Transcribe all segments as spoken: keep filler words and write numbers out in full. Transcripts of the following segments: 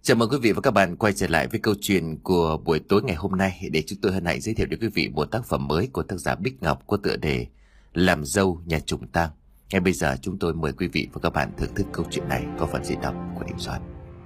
Chào mừng quý vị và các bạn quay trở lại với câu chuyện của buổi tối ngày hôm nay, để chúng tôi hân hạnh giới thiệu đến quý vị một tác phẩm mới của tác giả Bích Ngọc có tựa đề Làm Dâu Nhà Trùng Tang. Ngay bây giờ chúng tôi mời quý vị và các bạn thưởng thức câu chuyện này có phần diễn đọc của Đình Soạn.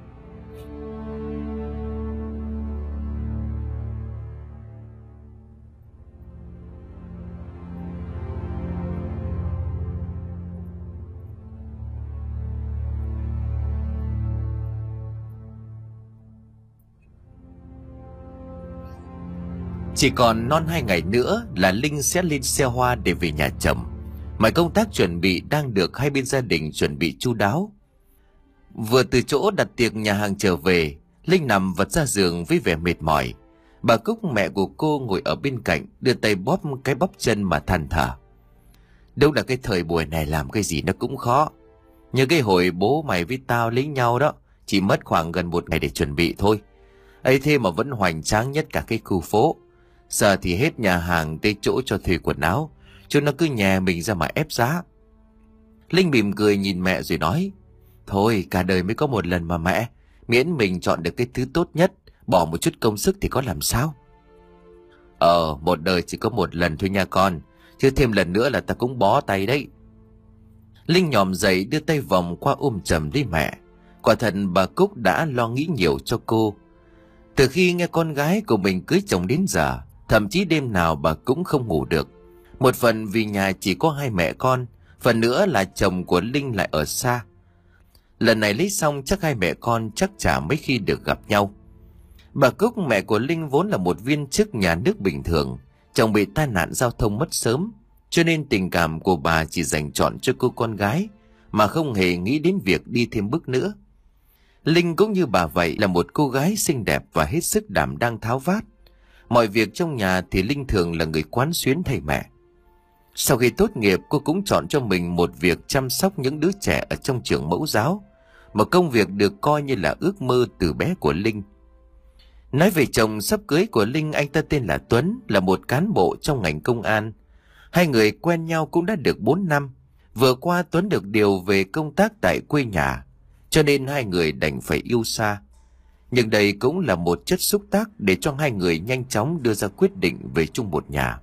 Chỉ còn non hai ngày nữa là Linh sẽ lên xe hoa để về nhà chồng. Mọi công tác chuẩn bị đang được hai bên gia đình chuẩn bị chu đáo. Vừa từ chỗ đặt tiệc nhà hàng trở về, Linh nằm vật ra giường với vẻ mệt mỏi. Bà Cúc, mẹ của cô, ngồi ở bên cạnh, đưa tay bóp cái bắp chân mà than thở. Đâu là cái thời buổi này làm cái gì nó cũng khó. Như cái hồi bố mày với tao lấy nhau đó, chỉ mất khoảng gần một ngày để chuẩn bị thôi. Ấy thế mà vẫn hoành tráng nhất cả cái khu phố. Giờ thì hết nhà hàng tới chỗ cho thuê quần áo, chứ nó cứ nhè mình ra mà ép giá. Linh mỉm cười nhìn mẹ rồi nói: Thôi, cả đời mới có một lần mà mẹ, miễn mình chọn được cái thứ tốt nhất, bỏ một chút công sức thì có làm sao. Ờ, một đời chỉ có một lần thôi nha con, chứ thêm lần nữa là ta cũng bó tay đấy. Linh nhòm dậy đưa tay vòng qua ôm chầm lấy mẹ. Quả thật bà Cúc đã lo nghĩ nhiều cho cô. Từ khi nghe con gái của mình cưới chồng đến giờ, thậm chí đêm nào bà cũng không ngủ được. Một phần vì nhà chỉ có hai mẹ con, phần nữa là chồng của Linh lại ở xa. Lần này lấy xong chắc hai mẹ con chắc chả mấy khi được gặp nhau. Bà Cúc, mẹ của Linh, vốn là một viên chức nhà nước bình thường. Chồng bị tai nạn giao thông mất sớm, cho nên tình cảm của bà chỉ dành trọn cho cô con gái, mà không hề nghĩ đến việc đi thêm bước nữa. Linh cũng như bà vậy, là một cô gái xinh đẹp và hết sức đảm đang tháo vát. Mọi việc trong nhà thì Linh thường là người quán xuyến thay mẹ. Sau khi tốt nghiệp, cô cũng chọn cho mình một việc chăm sóc những đứa trẻ ở trong trường mẫu giáo, một công việc được coi như là ước mơ từ bé của Linh. Nói về chồng sắp cưới của Linh, anh ta tên là Tuấn, là một cán bộ trong ngành công an. Hai người quen nhau cũng đã được bốn năm. Vừa qua Tuấn được điều về công tác tại quê nhà, cho nên hai người đành phải yêu xa. Nhưng đây cũng là một chất xúc tác để cho hai người nhanh chóng đưa ra quyết định về chung một nhà.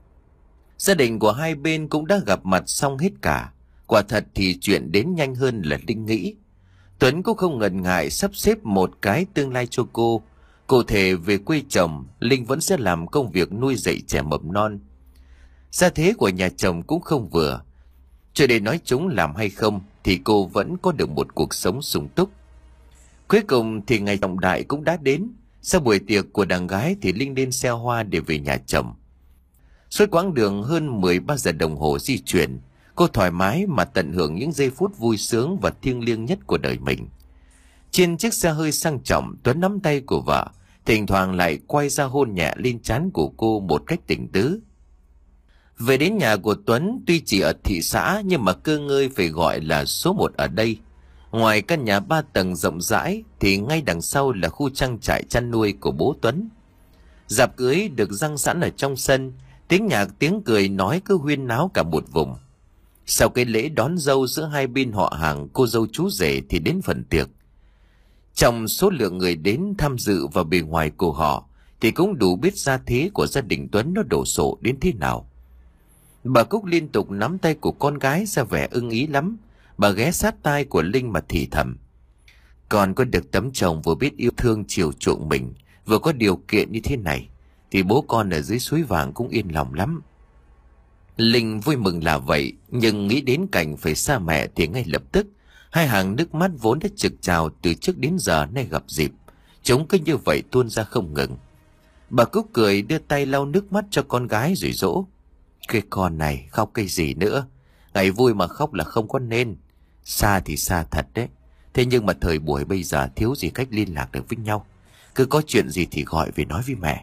Gia đình của hai bên cũng đã gặp mặt xong hết cả. Quả thật thì chuyện đến nhanh hơn là Linh nghĩ. Tuấn cũng không ngần ngại sắp xếp một cái tương lai cho cô. Cụ thể về quê chồng, Linh vẫn sẽ làm công việc nuôi dạy trẻ mầm non. Gia thế của nhà chồng cũng không vừa. Cho để nói chúng làm hay không thì cô vẫn có được một cuộc sống sung túc. Cuối cùng thì ngày trọng đại cũng đã đến. Sau buổi tiệc của đàn gái thì Linh lên xe hoa để về nhà chồng. Suốt quãng đường hơn mười ba giờ đồng hồ di chuyển, cô thoải mái mà tận hưởng những giây phút vui sướng và thiêng liêng nhất của đời mình. Trên chiếc xe hơi sang trọng, Tuấn nắm tay của vợ, thỉnh thoảng lại quay ra hôn nhẹ lên trán của cô một cách tình tứ. Về đến nhà của Tuấn, tuy chỉ ở thị xã nhưng mà cơ ngơi phải gọi là số một ở đây. Ngoài căn nhà ba tầng rộng rãi thì ngay đằng sau là khu trang trại chăn nuôi của bố Tuấn. Rạp cưới được răng sẵn ở trong sân, tiếng nhạc tiếng cười nói cứ huyên náo cả một vùng. Sau cái lễ đón dâu giữa hai bên họ hàng cô dâu chú rể thì đến phần tiệc. Trong số lượng người đến tham dự và bề ngoài của họ thì cũng đủ biết gia thế của gia đình Tuấn nó đổ sộ đến thế nào. Bà Cúc liên tục nắm tay của con gái ra vẻ ưng ý lắm. Bà ghé sát tai của Linh mà thì thầm: Con có được tấm chồng vừa biết yêu thương chiều chuộng mình, vừa có điều kiện như thế này, thì bố con ở dưới suối vàng cũng yên lòng lắm. Linh vui mừng là vậy, nhưng nghĩ đến cảnh phải xa mẹ thì ngay lập tức hai hàng nước mắt vốn đã trực trào từ trước đến giờ nay gặp dịp, chúng cứ như vậy tuôn ra không ngừng. Bà Cúc cười đưa tay lau nước mắt cho con gái rồi dỗ: Cái con này khóc cái gì nữa, ngày vui mà khóc là không có nên. Xa thì xa thật đấy, thế nhưng mà thời buổi bây giờ thiếu gì cách liên lạc được với nhau. Cứ có chuyện gì thì gọi về nói với mẹ.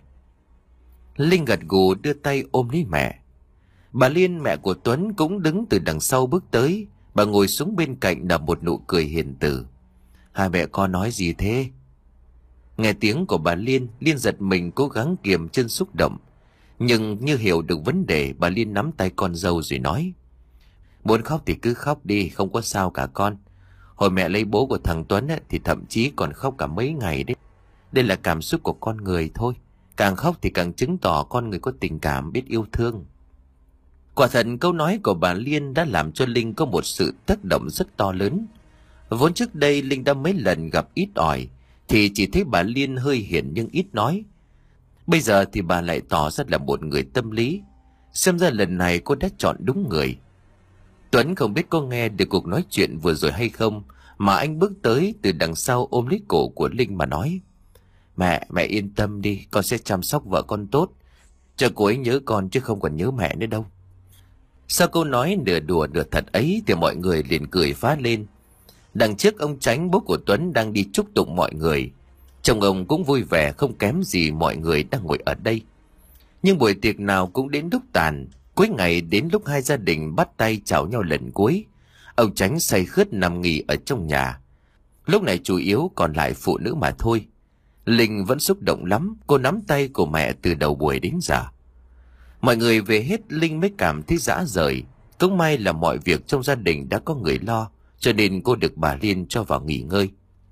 Linh gật gù đưa tay ôm lấy mẹ. Bà Liên, mẹ của Tuấn, cũng đứng từ đằng sau bước tới. Bà ngồi xuống bên cạnh nở một nụ cười hiền từ. Hai mẹ con nói gì thế? Nghe tiếng của bà Liên, Liên giật mình cố gắng kiềm chân xúc động. Nhưng như hiểu được vấn đề, bà Liên nắm tay con dâu rồi nói: Muốn khóc thì cứ khóc đi, không có sao cả con. Hồi mẹ lấy bố của thằng Tuấn ấy, thì thậm chí còn khóc cả mấy ngày đấy. Đây là cảm xúc của con người thôi. Càng khóc thì càng chứng tỏ con người có tình cảm, biết yêu thương. Quả thật câu nói của bà Liên đã làm cho Linh có một sự tác động rất to lớn. Vốn trước đây Linh đã mấy lần gặp ít ỏi, thì chỉ thấy bà Liên hơi hiền nhưng ít nói. Bây giờ thì bà lại tỏ ra là một người tâm lý. Xem ra lần này cô đã chọn đúng người. Tuấn không biết có nghe được cuộc nói chuyện vừa rồi hay không, mà anh bước tới từ đằng sau ôm lấy cổ của Linh mà nói: Mẹ, mẹ yên tâm đi, con sẽ chăm sóc vợ con tốt. Cho cô ấy nhớ con chứ không còn nhớ mẹ nữa đâu. Sau câu nói nửa đùa nửa thật ấy thì mọi người liền cười phá lên. Đằng trước ông Chánh, bố của Tuấn, đang đi chúc tụng mọi người. Chồng ông cũng vui vẻ không kém gì mọi người đang ngồi ở đây. Nhưng buổi tiệc nào cũng đến lúc tàn. Cuối ngày đến lúc hai gia đình bắt tay chào nhau lần cuối, ông Chánh say khướt nằm nghỉ ở trong nhà. Lúc này chủ yếu còn lại phụ nữ mà thôi. Linh vẫn xúc động lắm, cô nắm tay của mẹ từ đầu buổi đến giờ. Mọi người về hết, Linh mới cảm thấy rã rời. Cũng may là mọi việc trong gia đình đã có người lo, cho nên cô được bà Liên cho vào nghỉ ngơi.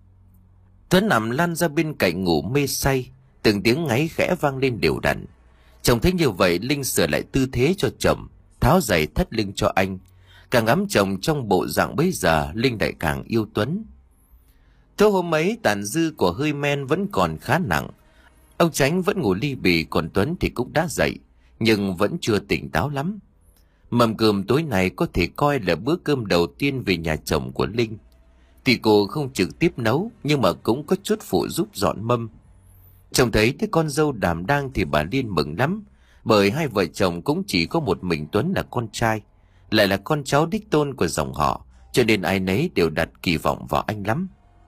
Tuấn nằm lăn ra bên cạnh ngủ mê say, từng tiếng ngáy khẽ vang lên đều đặn. Chồng thấy như vậy, Linh sửa lại tư thế cho chồng, tháo giày thắt lưng cho anh. Càng ngắm chồng trong bộ dạng bấy giờ, Linh lại càng yêu Tuấn. Tối hôm ấy, tàn dư của hơi men vẫn còn khá nặng. Ông Chánh vẫn ngủ li bì, còn Tuấn thì cũng đã dậy, nhưng vẫn chưa tỉnh táo lắm. Mâm cơm tối nay có thể coi là bữa cơm đầu tiên về nhà chồng của Linh. Thì cô không trực tiếp nấu, nhưng mà cũng có chút phụ giúp dọn mâm. Chồng thấy thấy con dâu đảm đang thì bà Liên mừng lắm, bởi hai vợ chồng cũng chỉ có một mình Tuấn là con trai, lại là con cháu đích tôn của dòng họ, cho nên ai nấy đều đặt kỳ vọng vào anh lắm.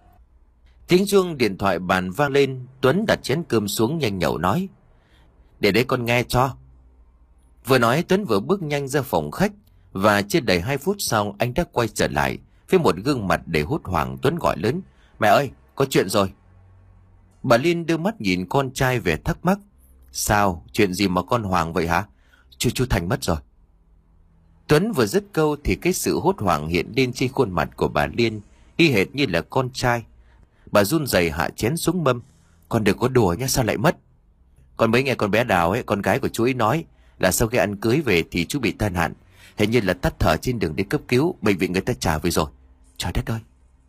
Tiếng chuông điện thoại bàn vang lên, Tuấn đặt chén cơm xuống nhanh nhậu nói: Để đấy con nghe cho. Vừa nói Tuấn vừa bước nhanh ra phòng khách, và chưa đầy hai phút sau anh đã quay trở lại với một gương mặt đầy hốt hoảng. Tuấn gọi lớn: Mẹ ơi, có chuyện rồi. Bà Liên đưa mắt nhìn con trai về thắc mắc: Sao, chuyện gì mà con hoảng vậy hả? Chú chú Thành mất rồi. Tuấn vừa dứt câu thì cái sự hốt hoảng hiện lên trên khuôn mặt của bà Liên, y hệt như là con trai. Bà run rẩy hạ chén xuống mâm: Con đừng có đùa nhé, sao lại mất? Con mới nghe con bé Đào ấy, con gái của chú ấy nói là sau khi ăn cưới về thì chú bị tai nạn, hình như là tắt thở trên đường đi cấp cứu, bệnh viện người ta trả về rồi. Trời đất ơi!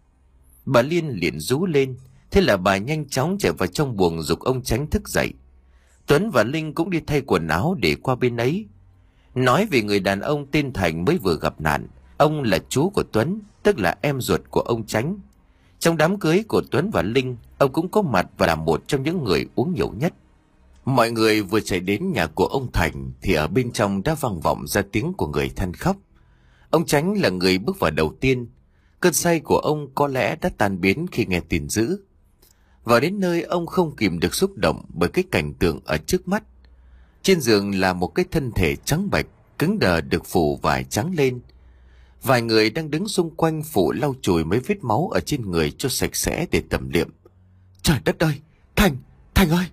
Bà Liên liền rú lên. Thế là bà nhanh chóng chạy vào trong buồng giục ông Chánh thức dậy. Tuấn và Linh cũng đi thay quần áo để qua bên ấy. Nói về người đàn ông tên Thành mới vừa gặp nạn. Ông là chú của Tuấn, tức là em ruột của ông Chánh. Trong đám cưới của Tuấn và Linh, ông cũng có mặt và là một trong những người uống nhiều nhất. Mọi người vừa chạy đến nhà của ông Thành thì ở bên trong đã vang vọng ra tiếng của người than khóc. Ông Chánh là người bước vào đầu tiên. Cơn say của ông có lẽ đã tan biến khi nghe tin dữ. Vào đến nơi, ông không kìm được xúc động bởi cái cảnh tượng ở trước mắt. Trên giường là một cái thân thể trắng bệch, cứng đờ được phủ vải trắng lên. Vài người đang đứng xung quanh phủ lau chùi mấy vết máu ở trên người cho sạch sẽ để tẩm liệm. Trời đất ơi! Thành! Thành ơi!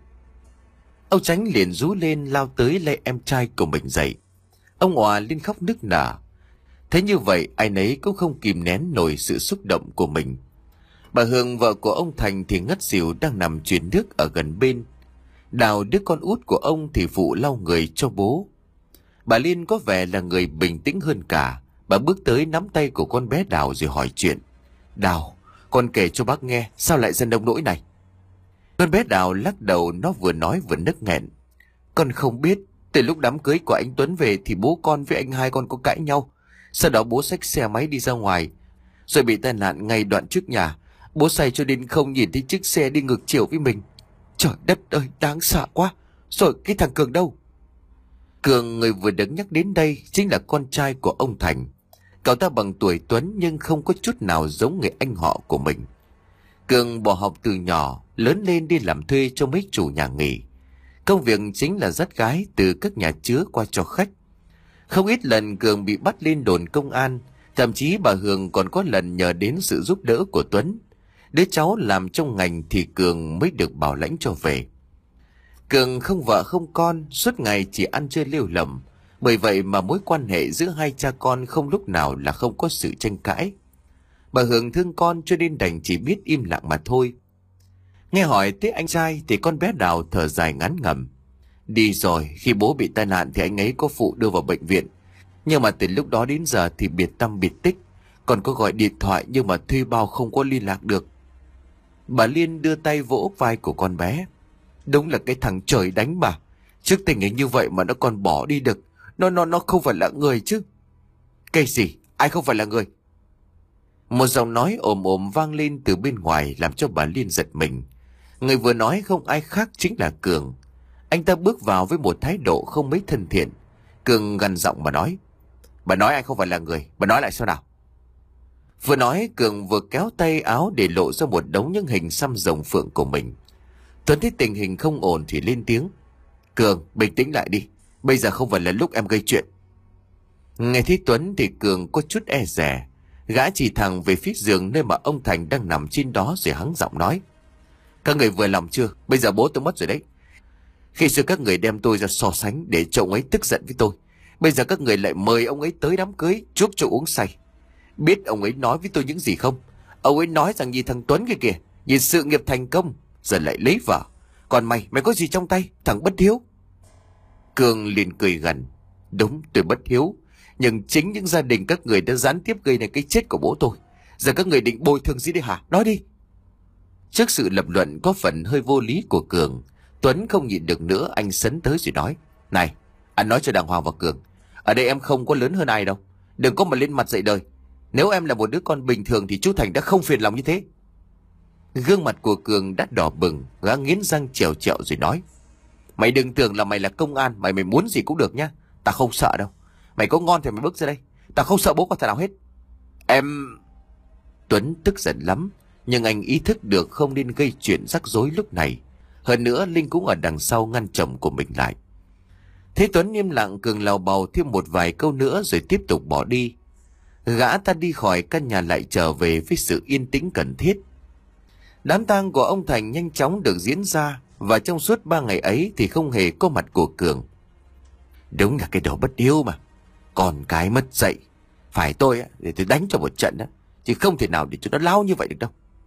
Ông Chánh liền rú lên lao tới lấy em trai của mình dậy. Ông òa lên khóc nức nở. Thế như vậy ai nấy cũng không kìm nén nổi sự xúc động của mình. Bà Hương, vợ của ông Thành thì ngất xỉu đang nằm truyền nước ở gần bên. Đào, đứa con út của ông thì phụ lau người cho bố. Bà Liên có vẻ là người bình tĩnh hơn cả. Bà bước tới nắm tay của con bé Đào rồi hỏi chuyện. Đào, con kể cho bác nghe, sao lại dân đông nỗi này? Con bé Đào lắc đầu, nó vừa nói vừa nức nghẹn. Con không biết, từ lúc đám cưới của anh Tuấn về thì bố con với anh hai con có cãi nhau. Sau đó bố xách xe máy đi ra ngoài, rồi bị tai nạn ngay đoạn trước nhà. Bố say cho đến không nhìn thấy chiếc xe đi ngược chiều với mình. Trời đất ơi, đáng sợ quá. Rồi cái thằng Cường đâu? Cường, người vừa được nhắc đến đây, chính là con trai của ông Thành. Cậu ta bằng tuổi Tuấn nhưng không có chút nào giống người anh họ của mình. Cường bỏ học từ nhỏ, lớn lên đi làm thuê cho mấy chủ nhà nghỉ. Công việc chính là dắt gái từ các nhà chứa qua cho khách. Không ít lần Cường bị bắt lên đồn công an. Thậm chí bà Hương còn có lần nhờ đến sự giúp đỡ của Tuấn. Đứa cháu làm trong ngành thì Cường mới được bảo lãnh cho về. Cường không vợ không con, suốt ngày chỉ ăn chơi lêu lỏng. Bởi vậy mà mối quan hệ giữa hai cha con không lúc nào là không có sự tranh cãi. Bà Hường thương con cho nên đành chỉ biết im lặng mà thôi. Nghe hỏi tới anh trai thì con bé Đào thở dài ngán ngẩm. Đi rồi, khi bố bị tai nạn thì anh ấy có phụ đưa vào bệnh viện. Nhưng mà từ lúc đó đến giờ thì biệt tăm biệt tích. Còn có gọi điện thoại nhưng mà thuê bao không có liên lạc được. Bà Liên đưa tay vỗ vai của con bé. Đúng là cái thằng trời đánh bà. Trước tình hình như vậy mà nó còn bỏ đi được. Nó nó nó không phải là người chứ. Cái gì? Ai không phải là người? Một giọng nói ồm ồm vang lên từ bên ngoài làm cho bà Liên giật mình. Người vừa nói không ai khác chính là Cường. Anh ta bước vào với một thái độ không mấy thân thiện. Cường gằn giọng mà nói. Bà nói anh không phải là người. Bà nói lại sao nào? Vừa nói Cường vừa kéo tay áo để lộ ra một đống những hình xăm rồng phượng của mình. Tuấn thấy tình hình không ổn thì lên tiếng. Cường, bình tĩnh lại đi. Bây giờ không phải là lúc em gây chuyện. Nghe thấy Tuấn thì Cường có chút e dè. Gã chỉ thẳng về phía giường nơi mà ông Thành đang nằm trên đó rồi hắng giọng nói. Các người vừa lòng chưa? Bây giờ bố tôi mất rồi đấy. Khi xưa các người đem tôi ra so sánh để cho ông ấy tức giận với tôi. Bây giờ các người lại mời ông ấy tới đám cưới, chuốc cho uống say. Biết ông ấy nói với tôi những gì không? Ông ấy nói rằng nhìn thằng Tuấn kia kìa, nhìn sự nghiệp thành công, giờ lại lấy vợ. Còn mày, mày có gì trong tay, thằng bất hiếu? Cường liền cười gằn. Đúng, tôi bất hiếu. Nhưng chính những gia đình các người đã gián tiếp gây nên cái chết của bố tôi. Giờ các người định bồi thường gì đây hả? Nói đi. Trước sự lập luận có phần hơi vô lý của Cường, Tuấn không nhịn được nữa, anh sấn tới rồi nói. Này, anh nói cho đàng hoàng vào Cường. Ở đây em không có lớn hơn ai đâu. Đừng có mà lên mặt dạy đời. Nếu em là một đứa con bình thường thì chú Thành đã không phiền lòng như thế. Gương mặt của Cường đã đỏ bừng, gã nghiến răng trèo trẹo rồi nói. Mày đừng tưởng là mày là công an, mày mày muốn gì cũng được nhá. Ta không sợ đâu. Mày có ngon thì mày bước ra đây. Ta không sợ bố con thằng nào hết. Em... Tuấn tức giận lắm, nhưng anh ý thức được không nên gây chuyện rắc rối lúc này. Hơn nữa Linh cũng ở đằng sau ngăn chồng của mình lại. Thế Tuấn im lặng, Cường lào bào thêm một vài câu nữa rồi tiếp tục bỏ đi. Gã ta đi khỏi căn nhà lại trở về với sự yên tĩnh cần thiết. Đám tang của ông Thành nhanh chóng được diễn ra, và trong suốt ba ngày ấy thì không hề có mặt của Cường. Đúng là cái đồ bất hiếu mà. Còn cái mất dạy. Phải tôi á, để tôi đánh cho một trận á, chứ không thể nào để cho nó lao như vậy được đâu.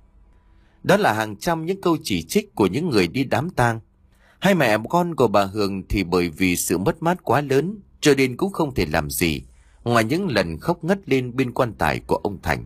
Đó là hàng trăm những câu chỉ trích của những người đi đám tang. Hai mẹ con của bà Hường thì bởi vì sự mất mát quá lớn cho nên cũng không thể làm gì ngoài những lần khóc ngất lên bên quan tài của ông Thành.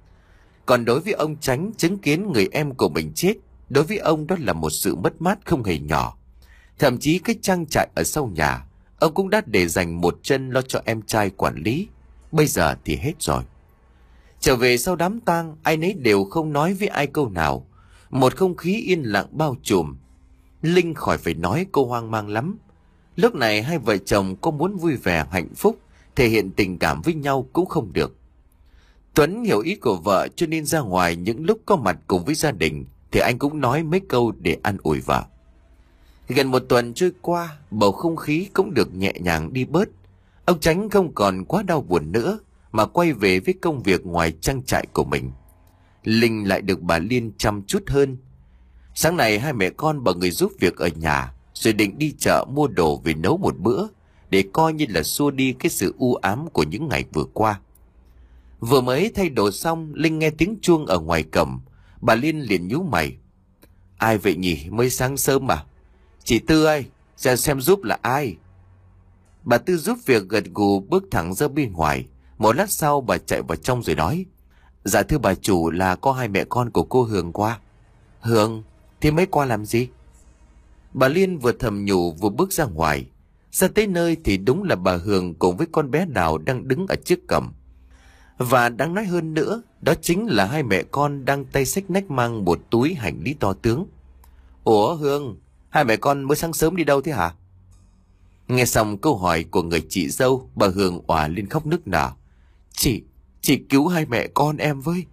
Còn đối với ông Chánh, chứng kiến người em của mình chết, đối với ông đó là một sự mất mát không hề nhỏ. Thậm chí cái trang trại ở sau nhà, ông cũng đã để dành một chân lo cho em trai quản lý. Bây giờ thì hết rồi. Trở về sau đám tang, ai nấy đều không nói với ai câu nào. Một không khí yên lặng bao trùm. Linh khỏi phải nói, cô hoang mang lắm. Lúc này hai vợ chồng có muốn vui vẻ hạnh phúc, thể hiện tình cảm với nhau cũng không được. Tuấn hiểu ý của vợ cho nên ra ngoài những lúc có mặt cùng với gia đình thì anh cũng nói mấy câu để an ủi vợ. Gần một tuần trôi qua, bầu không khí cũng được nhẹ nhàng đi bớt. Ông Chánh không còn quá đau buồn nữa mà quay về với công việc ngoài trang trại của mình. Linh lại được bà Liên chăm chút hơn. Sáng nay hai mẹ con bảo người giúp việc ở nhà, rồi định đi chợ mua đồ về nấu một bữa để coi như là xua đi cái sự u ám của những ngày vừa qua. Vừa mới thay đồ xong, Linh nghe tiếng chuông ở ngoài cổng. Bà Liên liền nhíu mày. Ai vậy nhỉ, mới sáng sớm mà. Chị Tư ơi, ra xem giúp là ai. Bà Tư giúp việc gật gù bước thẳng ra bên ngoài. Một lát sau bà chạy vào trong rồi nói. Dạ thưa bà chủ, là có hai mẹ con của cô Hường qua. Hường? Thì mới qua làm gì? Bà Liên vừa thầm nhủ vừa bước ra ngoài. Ra tới nơi thì đúng là bà Hường cùng với con bé Đào đang đứng ở trước cổng. Và đáng nói hơn nữa, đó chính là hai mẹ con đang tay xách nách mang một túi hành lý to tướng. Ủa Hương, hai mẹ con mới sáng sớm đi đâu thế hả? Nghe xong câu hỏi của người chị dâu, bà Hương òa lên khóc nức nở. Chị, chị cứu hai mẹ con em với.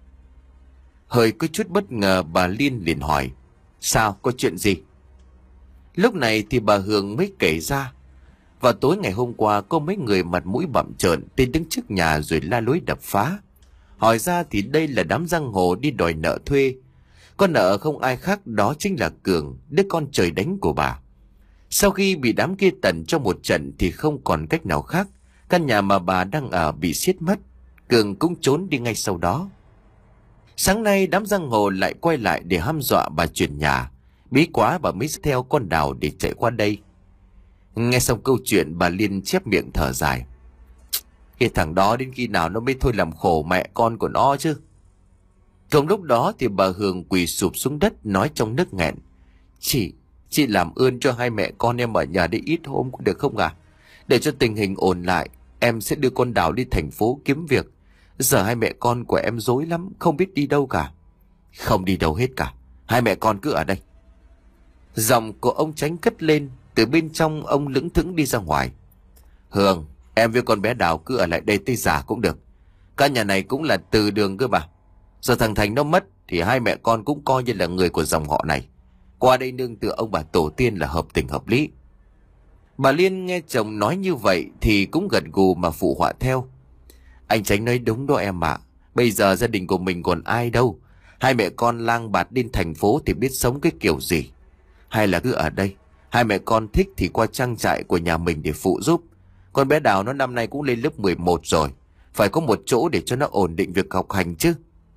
Hơi có chút bất ngờ, bà Liên liền hỏi. Sao, có chuyện gì? Lúc này thì bà Hương mới kể ra. Vào tối ngày hôm qua có mấy người mặt mũi bặm trợn tên đứng trước nhà rồi la lối đập phá. Hỏi ra thì đây là đám giang hồ đi đòi nợ thuê. Con nợ không ai khác đó chính là Cường, đứa con trời đánh của bà. Sau khi bị đám kia tẩn cho một trận thì không còn cách nào khác. Căn nhà mà bà đang ở bị xiết mất. Cường cũng trốn đi ngay sau đó. Sáng nay đám giang hồ lại quay lại để hăm dọa bà chuyển nhà. Bí quá bà mới theo con Đào để chạy qua đây. Nghe xong câu chuyện, bà Liên chép miệng thở dài. Cái thằng đó đến khi nào nó mới thôi làm khổ mẹ con của nó chứ. Cùng lúc đó thì bà Hường quỳ sụp xuống đất nói trong nức nghẹn. Chị, chị làm ơn cho hai mẹ con em ở nhà đi ít hôm có được không à? Để cho tình hình ổn lại, em sẽ đưa con Đào đi thành phố kiếm việc. Giờ hai mẹ con của em rối lắm, không biết đi đâu cả. Không đi đâu hết cả, hai mẹ con cứ ở đây. Giọng của ông Chánh cất lên. Từ bên trong ông lững thững đi ra ngoài. Hường, em với con bé Đào cứ ở lại đây tới già cũng được. Căn nhà này cũng là từ đường cơ mà. Giờ thằng Thành nó mất thì hai mẹ con cũng coi như là người của dòng họ này. Qua đây nương tựa ông bà tổ tiên là hợp tình hợp lý. Bà Liên nghe chồng nói như vậy thì cũng gật gù mà phụ họa theo. Anh Chánh nói đúng đó em ạ. Bây giờ gia đình của mình còn ai đâu. Hai mẹ con lang bạt lên thành phố thì biết sống cái kiểu gì. Hay là cứ ở đây. Hai mẹ con thích thì qua trang trại của nhà mình để phụ giúp. Con bé Đào nó năm nay cũng lên lớp mười một rồi. Phải có một chỗ để cho nó ổn định việc học hành chứ.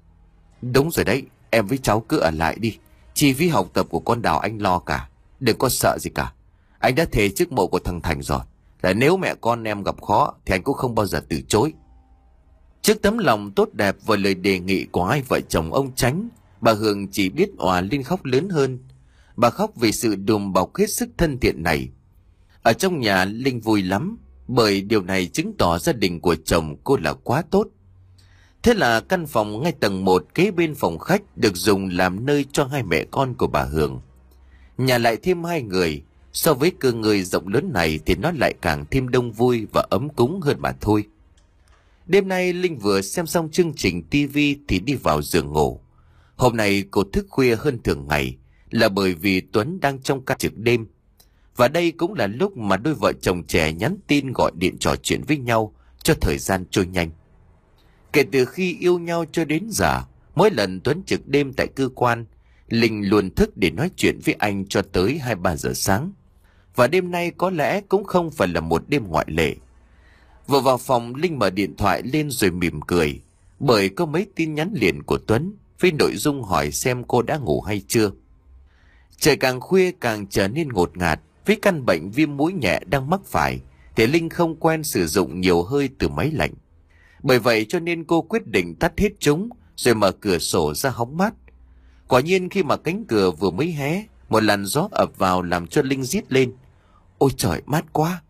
Đúng rồi đấy, em với cháu cứ ở lại đi. Chi phí học tập của con Đào anh lo cả. Đừng có sợ gì cả. Anh đã thề trước mộ của thằng Thành rồi, là nếu mẹ con em gặp khó thì anh cũng không bao giờ từ chối. Trước tấm lòng tốt đẹp và lời đề nghị của hai vợ chồng ông Chánh, bà Hường chỉ biết òa lên khóc lớn hơn. Bà khóc vì sự đùm bọc hết sức thân thiện này. Ở trong nhà Linh vui lắm, bởi điều này chứng tỏ gia đình của chồng cô là quá tốt. Thế là căn phòng ngay tầng một kế bên phòng khách được dùng làm nơi cho hai mẹ con của bà Hường. Nhà lại thêm hai người, so với cơ ngơi rộng lớn này thì nó lại càng thêm đông vui và ấm cúng hơn mà thôi. Đêm nay Linh vừa xem xong chương trình tivi thì đi vào giường ngủ. Hôm nay cô thức khuya hơn thường ngày là bởi vì Tuấn đang trong ca trực đêm. Và đây cũng là lúc mà đôi vợ chồng trẻ nhắn tin gọi điện trò chuyện với nhau cho thời gian trôi nhanh. Kể từ khi yêu nhau cho đến giờ, mỗi lần Tuấn trực đêm tại cơ quan, Linh luôn thức để nói chuyện với anh cho tới hai ba giờ sáng. Và đêm nay có lẽ cũng không phải là một đêm ngoại lệ. Vừa vào phòng, Linh mở điện thoại lên rồi mỉm cười, bởi có mấy tin nhắn liền của Tuấn với nội dung hỏi xem cô đã ngủ hay chưa. Trời càng khuya càng trở nên ngột ngạt. Với căn bệnh viêm mũi nhẹ đang mắc phải thì Linh không quen sử dụng nhiều hơi từ máy lạnh. Bởi vậy cho nên cô quyết định tắt hết chúng rồi mở cửa sổ ra hóng mát. Quả nhiên khi mà cánh cửa vừa mới hé, một làn gió ập vào làm cho Linh rít lên. Ôi trời, mát quá!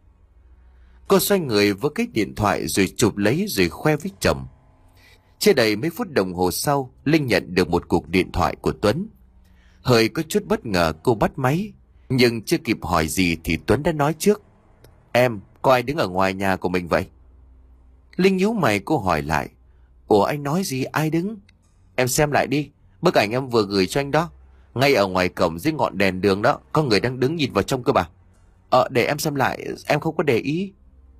Cô xoay người với cái điện thoại rồi chụp lấy rồi khoe với chồng. Chưa đầy mấy phút đồng hồ sau, Linh nhận được một cuộc điện thoại của Tuấn. Hơi có chút bất ngờ cô bắt máy, nhưng chưa kịp hỏi gì thì Tuấn đã nói trước. Em, có ai đứng ở ngoài nhà của mình vậy? Linh nhíu mày, cô hỏi lại. Ủa anh nói gì, ai đứng? Em xem lại đi, bức ảnh em vừa gửi cho anh đó. Ngay ở ngoài cổng dưới ngọn đèn đường đó, có người đang đứng nhìn vào trong cơ mà. Ờ, để em xem lại, em không có để ý.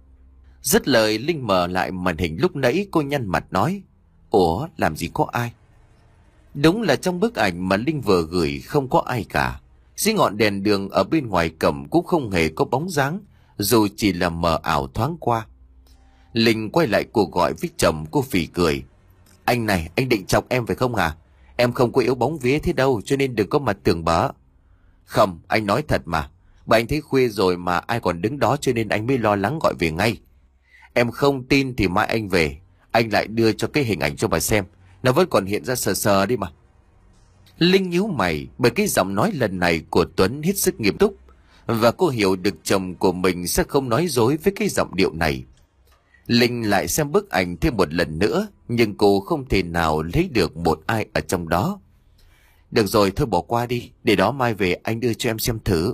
Dứt lời, Linh mở lại màn hình lúc nãy cô nhăn mặt nói. Ủa, làm gì có ai? Đúng là trong bức ảnh mà Linh vừa gửi không có ai cả. Dưới ngọn đèn đường ở bên ngoài cổng cũng không hề có bóng dáng, dù chỉ là mờ ảo thoáng qua. Linh quay lại cuộc gọi với chồng, cô phì cười. Anh này, anh định chọc em phải không à? Em không có yếu bóng vía thế đâu, cho nên đừng có mặt tưởng bớ. Không, anh nói thật mà. Bà anh thấy khuya rồi mà ai còn đứng đó cho nên anh mới lo lắng gọi về ngay. Em không tin thì mai anh về, anh lại đưa cho cái hình ảnh cho bà xem. Nó vẫn còn hiện ra sờ sờ đi mà. Linh nhíu mày bởi cái giọng nói lần này của Tuấn hết sức nghiêm túc. Và cô hiểu được chồng của mình sẽ không nói dối với cái giọng điệu này. Linh lại xem bức ảnh thêm một lần nữa, nhưng cô không thể nào lấy được một ai ở trong đó. Được rồi, thôi bỏ qua đi, để đó mai về anh đưa cho em xem thử.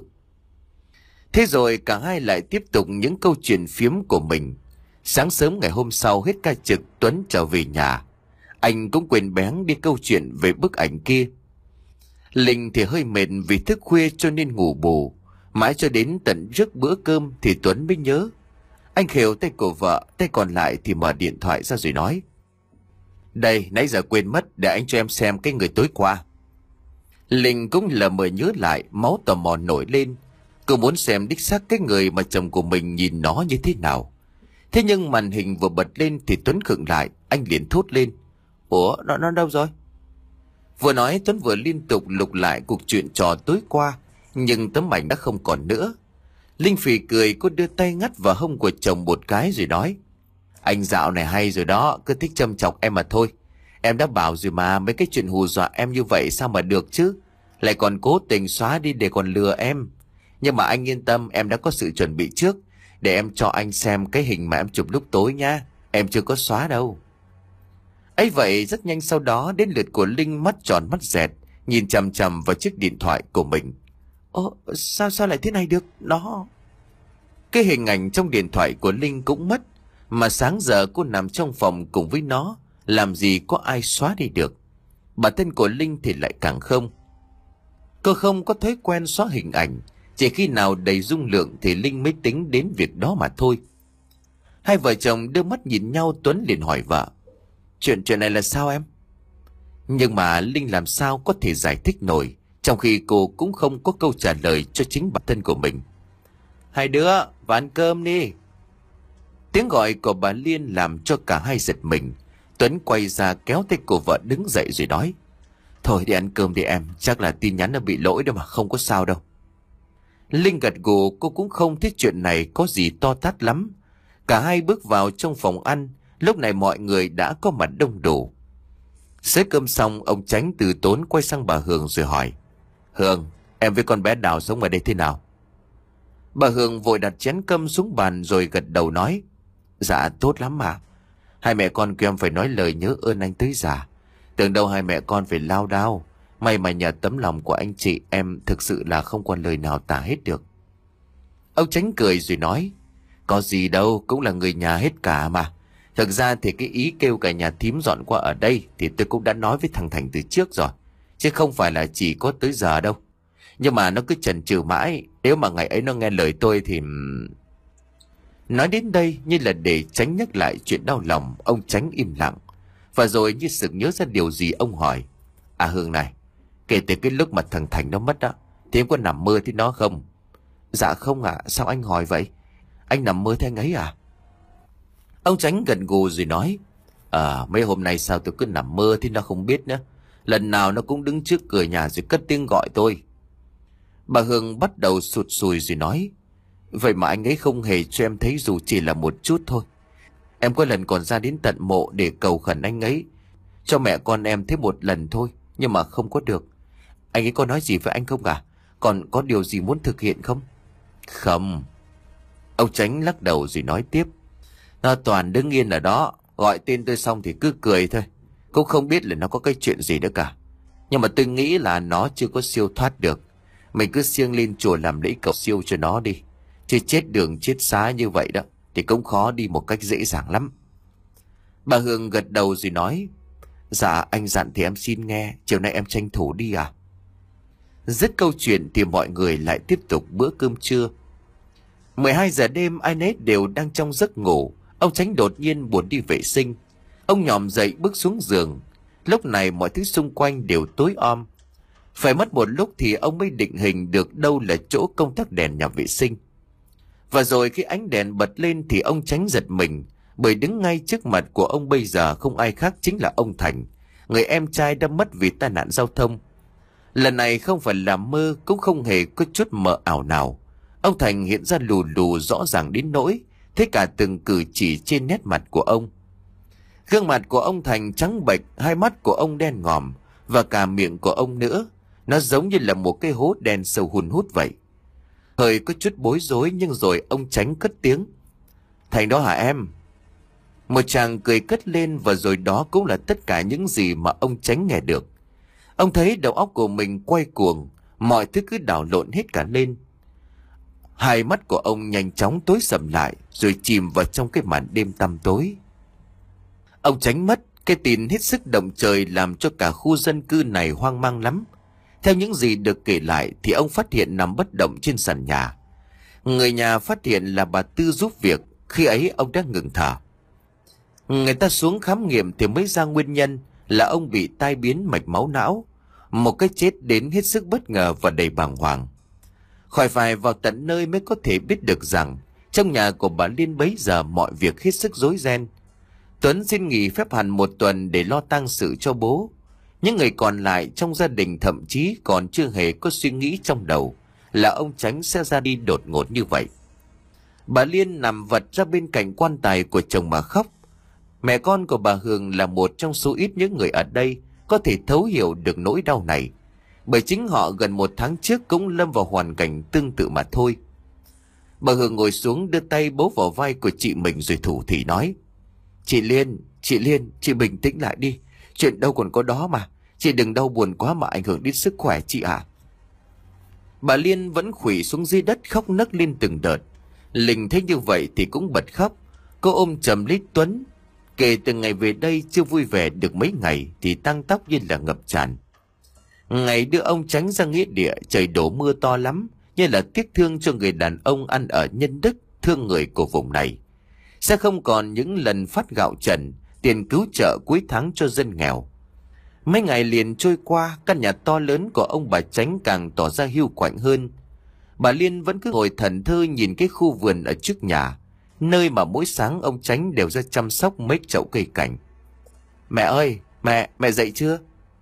Thế rồi cả hai lại tiếp tục những câu chuyện phiếm của mình. Sáng sớm ngày hôm sau hết ca trực, Tuấn trở về nhà. Anh cũng quên bén đi câu chuyện về bức ảnh kia. Linh thì hơi mệt vì thức khuya cho nên ngủ bù. Mãi cho đến tận trước bữa cơm thì Tuấn mới nhớ. Anh khều tay của vợ, tay còn lại thì mở điện thoại ra rồi nói. Đây, nãy giờ quên mất, để anh cho em xem cái người tối qua. Linh cũng lờ mờ nhớ lại, máu tò mò nổi lên. Cô muốn xem đích xác cái người mà chồng của mình nhìn nó như thế nào. Thế nhưng màn hình vừa bật lên thì Tuấn khựng lại, anh liền thốt lên. Ủa, nó, nó đâu rồi? Vừa nói Tuấn vừa liên tục lục lại cuộc chuyện trò tối qua, nhưng tấm ảnh đã không còn nữa. Linh phì cười, cô đưa tay ngắt vào hông của chồng một cái rồi nói: Anh dạo này hay rồi đó, cứ thích châm chọc em mà thôi. Em đã bảo rồi mà, mấy cái chuyện hù dọa em như vậy sao mà được chứ. Lại còn cố tình xóa đi để còn lừa em. Nhưng mà anh yên tâm, em đã có sự chuẩn bị trước. Để em cho anh xem cái hình mà em chụp lúc tối nha. Em chưa có xóa đâu. Ấy vậy rất nhanh sau đó đến lượt của Linh, mắt tròn mắt dẹt, nhìn chằm chằm vào chiếc điện thoại của mình. Ồ, sao sao lại thế này được? Nó... Cái hình ảnh trong điện thoại của Linh cũng mất. Mà sáng giờ cô nằm trong phòng cùng với nó, làm gì có ai xóa đi được. Bản thân của Linh thì lại càng không. Cô không có thói quen xóa hình ảnh. Chỉ khi nào đầy dung lượng thì Linh mới tính đến việc đó mà thôi. Hai vợ chồng đưa mắt nhìn nhau, Tuấn liền hỏi vợ: Chuyện chuyện này là sao em? Nhưng mà Linh làm sao có thể giải thích nổi, trong khi cô cũng không có câu trả lời cho chính bản thân của mình. Hai đứa vào ăn cơm đi. Tiếng gọi của bà Liên làm cho cả hai giật mình. Tuấn quay ra kéo tay cô vợ đứng dậy rồi nói: Thôi đi ăn cơm đi em, chắc là tin nhắn nó bị lỗi đâu mà, không có sao đâu. Linh gật gù, cô cũng không thấy chuyện này có gì to tát lắm. Cả hai bước vào trong phòng ăn. Lúc này mọi người đã có mặt đông đủ. Xế cơm xong, ông Chánh từ tốn quay sang bà Hương rồi hỏi: Hương, em với con bé Đào sống ở đây thế nào? Bà Hương vội đặt chén cơm xuống bàn rồi gật đầu nói: Dạ tốt lắm mà. Hai mẹ con của em phải nói lời nhớ ơn anh tới già. Tưởng đâu hai mẹ con phải lao đao. May mà nhờ tấm lòng của anh chị em thực sự là không còn lời nào tả hết được. Ông Chánh cười rồi nói: Có gì đâu, cũng là người nhà hết cả mà. Thực ra thì cái ý kêu cả nhà thím dọn qua ở đây thì tôi cũng đã nói với thằng Thành từ trước rồi. Chứ không phải là chỉ có tới giờ đâu. Nhưng mà nó cứ chần chừ mãi. Nếu mà ngày ấy nó nghe lời tôi thì... Nói đến đây như là để tránh nhắc lại chuyện đau lòng, ông Chánh im lặng. Và rồi như sực nhớ ra điều gì, ông hỏi: À Hương này, kể từ cái lúc mà thằng Thành nó mất đó, thì em có nằm mơ thấy nó không? Dạ không ạ. À, sao anh hỏi vậy? Anh nằm mơ thấy anh ấy à? Ông Chánh gật gù rồi nói: À, mấy hôm nay sao tôi cứ nằm mơ thì nó không biết nữa. Lần nào nó cũng đứng trước cửa nhà rồi cất tiếng gọi tôi. Bà Hương bắt đầu sụt sùi rồi nói: Vậy mà anh ấy không hề cho em thấy dù chỉ là một chút thôi. Em có lần còn ra đến tận mộ để cầu khẩn anh ấy cho mẹ con em thấy một lần thôi, nhưng mà không có được. Anh ấy có nói gì với anh không à? Còn có điều gì muốn thực hiện không? Không. Ông Chánh lắc đầu rồi nói tiếp: Nó toàn đứng yên ở đó, gọi tên tôi xong thì cứ cười thôi. Cũng không biết là nó có cái chuyện gì nữa cả. Nhưng mà tôi nghĩ là nó chưa có siêu thoát được. Mình cứ siêng lên chùa làm lễ cầu siêu cho nó đi. Chứ chết đường chết xá như vậy đó thì cũng khó đi một cách dễ dàng lắm. Bà Hương gật đầu rồi nói: Dạ anh dặn thì em xin nghe. Chiều nay em tranh thủ đi à? Dứt câu chuyện thì mọi người lại tiếp tục bữa cơm trưa. mười hai giờ đêm, ai nấy đều đang trong giấc ngủ. Ông Chánh đột nhiên buồn đi vệ sinh. Ông nhòm dậy bước xuống giường. Lúc này mọi thứ xung quanh đều tối om. Phải mất một lúc thì ông mới định hình được đâu là chỗ công tắc đèn nhà vệ sinh. Và rồi khi ánh đèn bật lên thì ông Chánh giật mình, bởi đứng ngay trước mặt của ông bây giờ không ai khác chính là ông Thành, người em trai đã mất vì tai nạn giao thông. Lần này không phải là mơ, cũng không hề có chút mờ ảo nào. Ông Thành hiện ra lù lù rõ ràng đến nỗi thấy cả từng cử chỉ trên nét mặt của ông. Gương mặt của ông Thành trắng bệch, hai mắt của ông đen ngòm, và cả miệng của ông nữa. Nó giống như là một cái hố đen sâu hun hút vậy. Hơi có chút bối rối nhưng rồi ông Chánh cất tiếng: Thành đó hả em? Một chàng cười cất lên, và rồi đó cũng là tất cả những gì mà ông Chánh nghe được. Ông thấy đầu óc của mình quay cuồng, mọi thứ cứ đảo lộn hết cả lên. Hai mắt của ông nhanh chóng tối sầm lại, rồi chìm vào trong cái màn đêm tăm tối. Ông Chánh mất, cái tin hết sức động trời làm cho cả khu dân cư này hoang mang lắm. Theo những gì được kể lại thì ông phát hiện nằm bất động trên sàn nhà. Người nhà phát hiện là bà Tư giúp việc, khi ấy ông đã ngừng thở. Người ta xuống khám nghiệm thì mới ra nguyên nhân là ông bị tai biến mạch máu não, một cái chết đến hết sức bất ngờ và đầy bàng hoàng. Khỏi phải vào tận nơi mới có thể biết được rằng trong nhà của bà Liên bấy giờ mọi việc hết sức rối ren. Tuấn xin nghỉ phép hẳn một tuần để lo tang sự cho bố. Những người còn lại trong gia đình thậm chí còn chưa hề có suy nghĩ trong đầu là ông Chánh sẽ ra đi đột ngột như vậy. Bà Liên nằm vật ra bên cạnh quan tài của chồng mà khóc. Mẹ con của bà Hường là một trong số ít những người ở đây có thể thấu hiểu được nỗi đau này, bởi chính họ gần một tháng trước cũng lâm vào hoàn cảnh tương tự mà thôi. Bà Hường ngồi xuống đưa tay bấu vào vai của chị mình rồi thủ thỉ nói: Chị Liên, chị Liên, chị bình tĩnh lại đi. Chuyện đâu còn có đó mà. Chị đừng đau buồn quá mà ảnh hưởng đến sức khỏe chị ạ. Bà Liên vẫn khuỵu xuống dưới đất khóc nấc lên từng đợt. Linh thấy như vậy thì cũng bật khóc. Cô ôm chầm lấy Tuấn. Kể từ ngày về đây chưa vui vẻ được mấy ngày thì tăng tóc như là ngập tràn. Ngày đưa ông Chánh ra nghĩa địa, trời đổ mưa to lắm, như là tiếc thương cho người đàn ông ăn ở nhân đức, thương người của vùng này. Sẽ không còn những lần phát gạo trần, tiền cứu trợ cuối tháng cho dân nghèo. Mấy ngày liền trôi qua, căn nhà to lớn của ông bà Chánh càng tỏ ra hiu quạnh hơn. Bà Liên vẫn cứ ngồi thẫn thờ nhìn cái khu vườn ở trước nhà, nơi mà mỗi sáng ông Chánh đều ra chăm sóc mấy chậu cây cảnh. Mẹ ơi, mẹ, mẹ dậy chưa?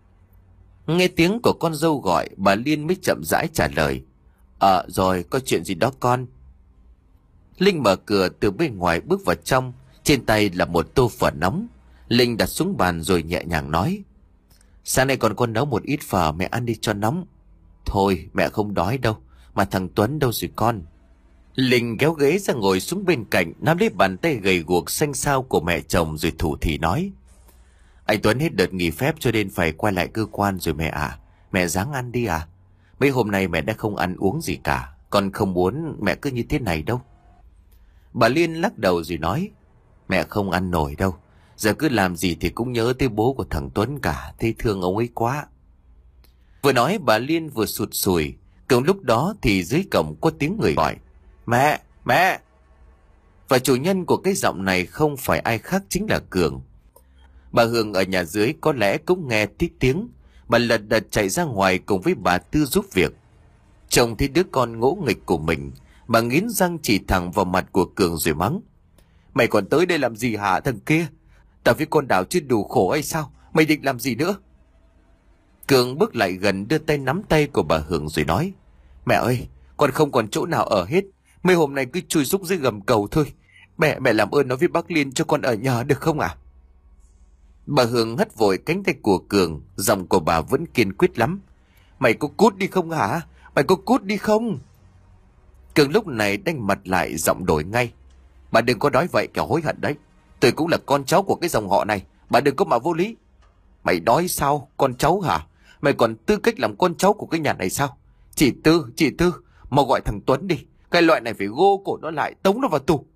Nghe tiếng của con dâu gọi, bà Liên mới chậm rãi trả lời: Ờ rồi, có chuyện gì đó con? Linh mở cửa từ bên ngoài bước vào trong, trên tay là một tô phở nóng. Linh đặt xuống bàn rồi nhẹ nhàng nói: Sáng nay còn con nấu một ít phở, mẹ ăn đi cho nóng. Thôi mẹ không đói đâu, mà thằng Tuấn đâu rồi con? Linh kéo ghế ra ngồi xuống bên cạnh, nắm lấy bàn tay gầy guộc xanh xao của mẹ chồng rồi thủ thỉ nói: Anh Tuấn hết đợt nghỉ phép cho nên phải quay lại cơ quan rồi mẹ à. Mẹ ráng ăn đi à. Mấy hôm nay mẹ đã không ăn uống gì cả, con không muốn mẹ cứ như thế này đâu. Bà Liên lắc đầu rồi nói: Mẹ không ăn nổi đâu. Giờ cứ làm gì thì cũng nhớ tới bố của thằng Tuấn cả, thấy thương ông ấy quá. Vừa nói bà Liên vừa sụt sùi. Cùng lúc đó thì dưới cổng có tiếng người gọi: Mẹ, mẹ. Và chủ nhân của cái giọng này không phải ai khác chính là Cường. Bà Hương ở nhà dưới có lẽ cũng nghe tí tiếng. Bà lật đật chạy ra ngoài cùng với bà Tư giúp việc. Chồng thấy đứa con ngỗ nghịch của mình, bà nghiến răng chỉ thẳng vào mặt của Cường rồi mắng: Mày còn tới đây làm gì hả thằng kia? Tao với con Đào chưa đủ khổ hay sao? Mày định làm gì nữa? Cường bước lại gần đưa tay nắm tay của bà Hương rồi nói: Mẹ ơi, con không còn chỗ nào ở hết. Mấy hôm nay cứ chui rúc dưới gầm cầu thôi. Mẹ, mẹ làm ơn nói với bác Liên cho con ở nhà được không ạ? À? Bà Hương hất vội cánh tay của Cường, giọng của bà vẫn kiên quyết lắm: Mày có cút đi không hả? Mày có cút đi không? Cường lúc này đanh mặt lại, giọng đổi ngay: Bà đừng có nói vậy kẻo hối hận đấy. Tôi cũng là con cháu của cái dòng họ này, bà đừng có mà vô lý. Mày nói sao? Con cháu hả? Mày còn tư cách làm con cháu của cái nhà này sao? Chị Tư, chị Tư, mau gọi thằng Tuấn đi. Cái loại này phải gô cổ nó lại, tống nó vào tù.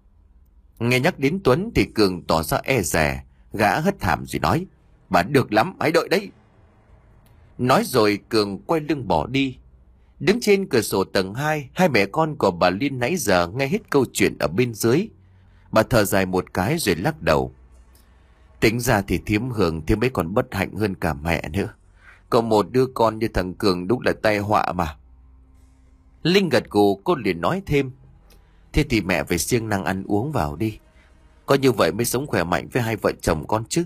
Nghe nhắc đến Tuấn thì Cường tỏ ra e dè. Gã hất hàm rồi nói: Bà được lắm, hãy đợi đấy. Nói rồi Cường quay lưng bỏ đi. Đứng trên cửa sổ tầng hai, hai mẹ con của bà Liên nãy giờ nghe hết câu chuyện ở bên dưới. Bà thở dài một cái rồi lắc đầu: Tính ra thì thím Hường thím ấy còn bất hạnh hơn cả mẹ nữa. Có một đứa con như thằng Cường đúng là tai họa mà. Linh gật gù, cô liền nói thêm: Thế thì mẹ phải siêng năng ăn uống vào đi. Có như vậy mới sống khỏe mạnh với hai vợ chồng con chứ.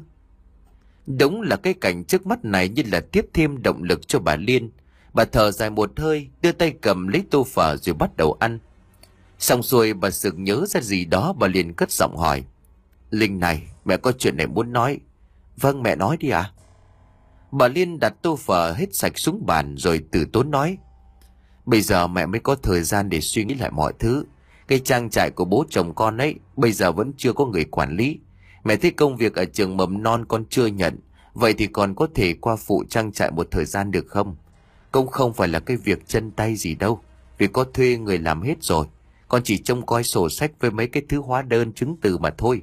Đúng là cái cảnh trước mắt này như là tiếp thêm động lực cho bà Liên. Bà thở dài một hơi, đưa tay cầm lấy tô phở rồi bắt đầu ăn. Xong xuôi bà sực nhớ ra gì đó, bà liền cất giọng hỏi: Linh này, mẹ có chuyện này muốn nói. Vâng, mẹ nói đi ạ. À? Bà Liên đặt tô phở hết sạch xuống bàn rồi từ tốn nói: Bây giờ mẹ mới có thời gian để suy nghĩ lại mọi thứ. Cái trang trại của bố chồng con ấy bây giờ vẫn chưa có người quản lý. Mẹ thấy công việc ở trường mầm non con chưa nhận, vậy thì còn có thể qua phụ trang trại một thời gian được không? Cũng không phải là cái việc chân tay gì đâu, vì có thuê người làm hết rồi. Con chỉ trông coi sổ sách với mấy cái thứ hóa đơn chứng từ mà thôi.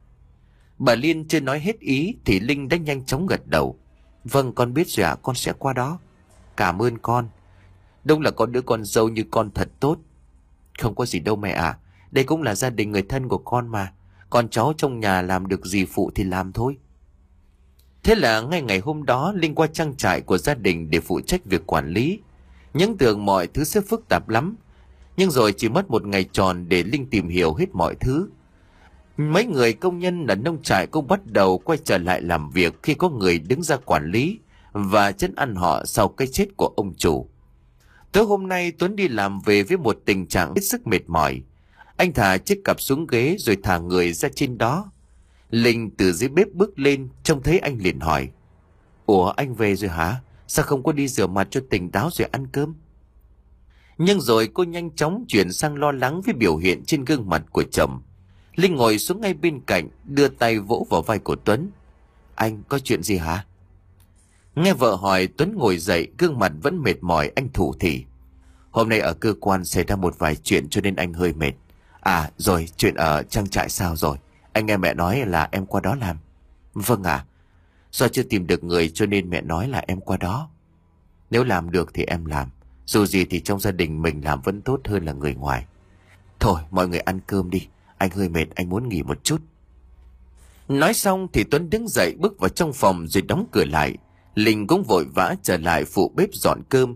Bà Liên chưa nói hết ý thì Linh đã nhanh chóng gật đầu: Vâng, con biết rồi ạ, con sẽ qua đó. Cảm ơn con. Đúng là có đứa con dâu như con thật tốt. Không có gì đâu mẹ ạ, à. Đây cũng là gia đình người thân của con mà. Con cháu trong nhà làm được gì phụ thì làm thôi. Thế là ngay ngày hôm đó Linh qua trang trại của gia đình để phụ trách việc quản lý. Những tưởng mọi thứ sẽ phức tạp lắm, nhưng rồi chỉ mất một ngày tròn để Linh tìm hiểu hết mọi thứ. Mấy người công nhân ở nông trại cũng bắt đầu quay trở lại làm việc khi có người đứng ra quản lý và trấn an họ sau cái chết của ông chủ. Tối hôm nay Tuấn đi làm về với một tình trạng hết sức mệt mỏi. Anh thả chiếc cặp xuống ghế rồi thả người ra trên đó. Linh từ dưới bếp bước lên, trông thấy anh liền hỏi: Ủa, anh về rồi hả? Sao không có đi rửa mặt cho tỉnh táo rồi ăn cơm? Nhưng rồi cô nhanh chóng chuyển sang lo lắng với biểu hiện trên gương mặt của chồng. Linh ngồi xuống ngay bên cạnh, đưa tay vỗ vào vai của Tuấn. Anh có chuyện gì hả? Nghe vợ hỏi, Tuấn ngồi dậy, gương mặt vẫn mệt mỏi. Anh thủ thỉ: Hôm nay ở cơ quan xảy ra một vài chuyện cho nên anh hơi mệt. À rồi, chuyện ở trang trại sao rồi? Anh nghe mẹ nói là em qua đó làm. Vâng ạ. À, do chưa tìm được người cho nên mẹ nói là em qua đó. Nếu làm được thì em làm. Dù gì thì trong gia đình mình làm vẫn tốt hơn là người ngoài. Thôi mọi người ăn cơm đi. Anh hơi mệt, anh muốn nghỉ một chút. Nói xong thì Tuấn đứng dậy bước vào trong phòng rồi đóng cửa lại. Linh cũng vội vã trở lại phụ bếp dọn cơm.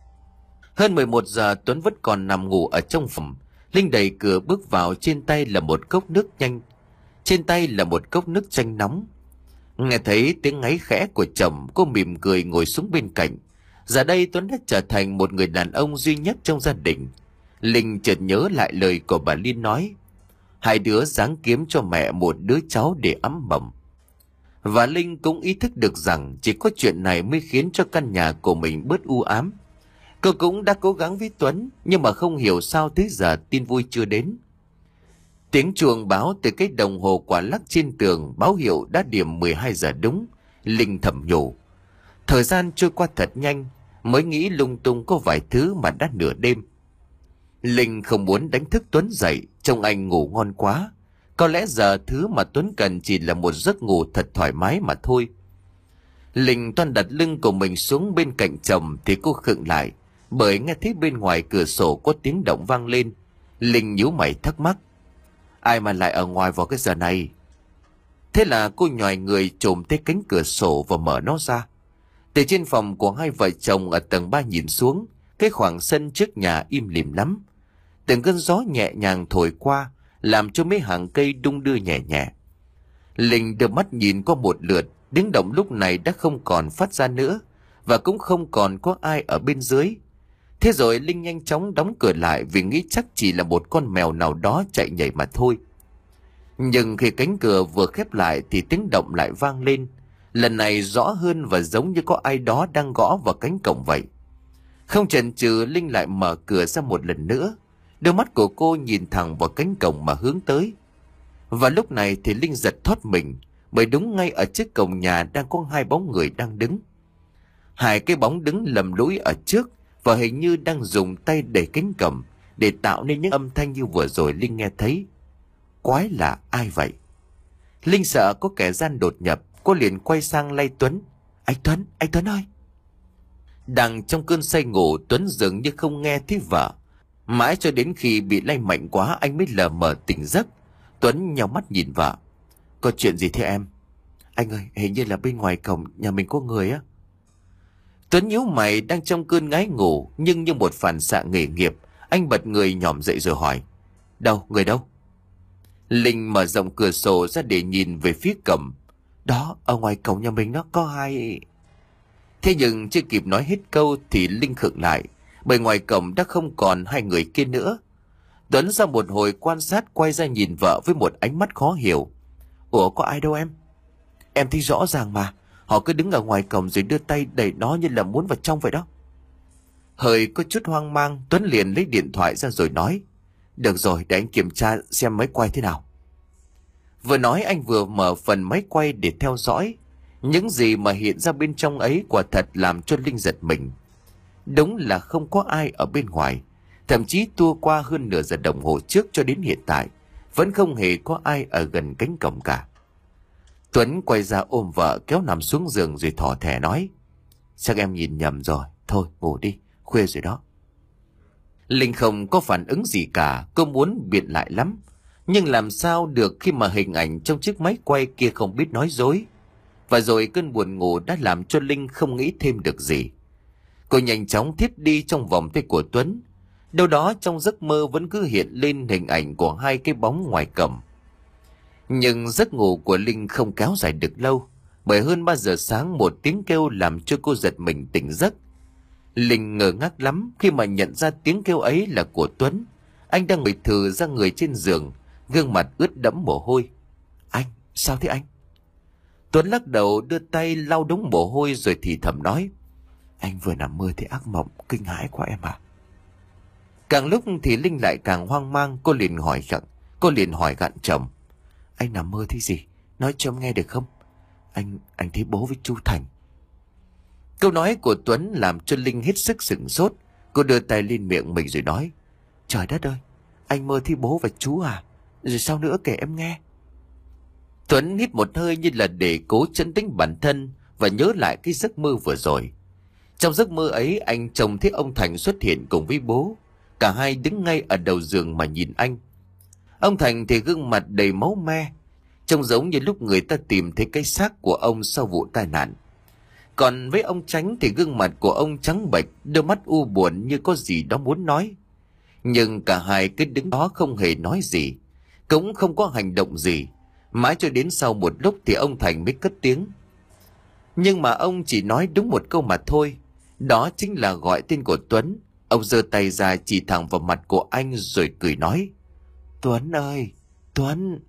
Hơn mười một giờ Tuấn vẫn còn nằm ngủ ở trong phòng. Linh đẩy cửa bước vào, trên tay là một cốc nước nhanh. Trên tay là một cốc nước chanh nóng. Nghe thấy tiếng ngáy khẽ của chồng, cô mỉm cười ngồi xuống bên cạnh. Giờ đây Tuấn đã trở thành một người đàn ông duy nhất trong gia đình. Linh chợt nhớ lại lời của bà Liên nói: Hai đứa ráng kiếm cho mẹ một đứa cháu để ấm mầm. Và Linh cũng ý thức được rằng chỉ có chuyện này mới khiến cho căn nhà của mình bớt u ám. Cô cũng đã cố gắng với Tuấn, nhưng mà không hiểu sao tới giờ tin vui chưa đến. Tiếng chuông báo từ cái đồng hồ quả lắc trên tường báo hiệu đã điểm mười hai giờ đúng. Linh thầm nhủ: Thời gian trôi qua thật nhanh, mới nghĩ lung tung có vài thứ mà đã nửa đêm. Linh không muốn đánh thức Tuấn dậy, trông anh ngủ ngon quá. Có lẽ giờ thứ mà Tuấn cần chỉ là một giấc ngủ thật thoải mái mà thôi. Linh toan đặt lưng của mình xuống bên cạnh chồng thì cô khựng lại, bởi nghe thấy bên ngoài cửa sổ có tiếng động vang lên. Linh nhíu mày thắc mắc: Ai mà lại ở ngoài vào cái giờ này? Thế là cô nhòi người chồm tới cánh cửa sổ và mở nó ra. Từ trên phòng của hai vợ chồng ở tầng ba nhìn xuống, cái khoảng sân trước nhà im lìm lắm. Từng cơn gió nhẹ nhàng thổi qua, làm cho mấy hàng cây đung đưa nhẹ nhẹ. Linh đưa mắt nhìn qua một lượt, tiếng động lúc này đã không còn phát ra nữa, và cũng không còn có ai ở bên dưới. Thế rồi Linh nhanh chóng đóng cửa lại vì nghĩ chắc chỉ là một con mèo nào đó chạy nhảy mà thôi. Nhưng khi cánh cửa vừa khép lại thì tiếng động lại vang lên, lần này rõ hơn và giống như có ai đó đang gõ vào cánh cổng vậy. Không chần chừ, Linh lại mở cửa ra một lần nữa. Đôi mắt của cô nhìn thẳng vào cánh cổng mà hướng tới. Và lúc này thì Linh giật thoát mình, bởi đúng ngay ở trước cổng nhà đang có hai bóng người đang đứng. Hai cái bóng đứng lầm lũi ở trước và hình như đang dùng tay đẩy cánh cổng để tạo nên những âm thanh như vừa rồi Linh nghe thấy. Quái là ai vậy? Linh sợ có kẻ gian đột nhập, cô liền quay sang lay Tuấn: Anh Tuấn, anh Tuấn ơi! Đang trong cơn say ngủ, Tuấn dường như không nghe thấy vợ. Mãi cho đến khi bị lay mạnh quá anh mới lờ mờ tỉnh giấc. Tuấn nhào mắt nhìn vợ: Có chuyện gì thế em? Anh ơi, hình như là bên ngoài cổng nhà mình có người á. Tuấn nhíu mày, đang trong cơn ngái ngủ, nhưng như một phản xạ nghề nghiệp, anh bật người nhỏm dậy rồi hỏi: Đâu, người đâu? Linh mở rộng cửa sổ ra để nhìn về phía cổng. Đó, ở ngoài cổng nhà mình nó có hai... Thế nhưng chưa kịp nói hết câu thì Linh khựng lại, bởi ngoài cổng đã không còn hai người kia nữa. Tuấn sau một hồi quan sát quay ra nhìn vợ với một ánh mắt khó hiểu: Ủa, có ai đâu em? Em thấy rõ ràng mà, họ cứ đứng ở ngoài cổng rồi đưa tay đẩy nó như là muốn vào trong vậy đó. Hơi có chút hoang mang, Tuấn liền lấy điện thoại ra rồi nói: Được rồi, để anh kiểm tra xem máy quay thế nào. Vừa nói anh vừa mở phần máy quay để theo dõi. Những gì mà hiện ra bên trong ấy quả thật làm cho Linh giật mình. Đúng là không có ai ở bên ngoài. Thậm chí tua qua hơn nửa giờ đồng hồ trước cho đến hiện tại, vẫn không hề có ai ở gần cánh cổng cả. Tuấn quay ra ôm vợ kéo nằm xuống giường rồi thỏ thẻ nói: Chắc em nhìn nhầm rồi, thôi ngủ đi, khuya rồi đó. Linh không có phản ứng gì cả, cô muốn biện lại lắm. Nhưng làm sao được khi mà hình ảnh trong chiếc máy quay kia không biết nói dối. Và rồi cơn buồn ngủ đã làm cho Linh không nghĩ thêm được gì. Cô nhanh chóng thiếp đi trong vòng tay của Tuấn. Đâu đó trong giấc mơ vẫn cứ hiện lên hình ảnh của hai cái bóng ngoài cổng. Nhưng giấc ngủ của Linh không kéo dài được lâu, bởi hơn ba giờ sáng một tiếng kêu làm cho cô giật mình tỉnh giấc. Linh ngơ ngác lắm khi mà nhận ra tiếng kêu ấy là của Tuấn. Anh đang ngồi thừ ra người trên giường, gương mặt ướt đẫm mồ hôi. Anh, sao thế anh? Tuấn lắc đầu đưa tay lau đống mồ hôi rồi thì thầm nói. Anh vừa nằm mơ thấy ác mộng, kinh hãi quá em à. Càng lúc thì Linh lại càng hoang mang, cô liền hỏi gặng, cô liền hỏi gạn chồng. Anh nằm mơ thấy gì? Nói cho em nghe được không? Anh, anh thấy bố với chú Thành. Câu nói của Tuấn làm cho Linh hết sức sửng sốt. Cô đưa tay lên miệng mình rồi nói. Trời đất ơi, anh mơ thấy bố và chú à? Rồi sao nữa kể em nghe. Tuấn hít một hơi như là để cố trấn tĩnh bản thân và nhớ lại cái giấc mơ vừa rồi. Trong giấc mơ ấy, anh trông thấy ông Thành xuất hiện cùng với bố. Cả hai đứng ngay ở đầu giường mà nhìn anh. Ông Thành thì gương mặt đầy máu me, trông giống như lúc người ta tìm thấy cái xác của ông sau vụ tai nạn. Còn với ông Chánh thì gương mặt của ông trắng bệch, đôi mắt u buồn như có gì đó muốn nói. Nhưng cả hai cứ đứng đó không hề nói gì, cũng không có hành động gì. Mãi cho đến sau một lúc thì ông Thành mới cất tiếng. Nhưng mà ông chỉ nói đúng một câu mà thôi. Đó chính là gọi tên của Tuấn. Ông giơ tay ra chỉ thẳng vào mặt của anh rồi cười nói. Tuấn ơi, Tuấn.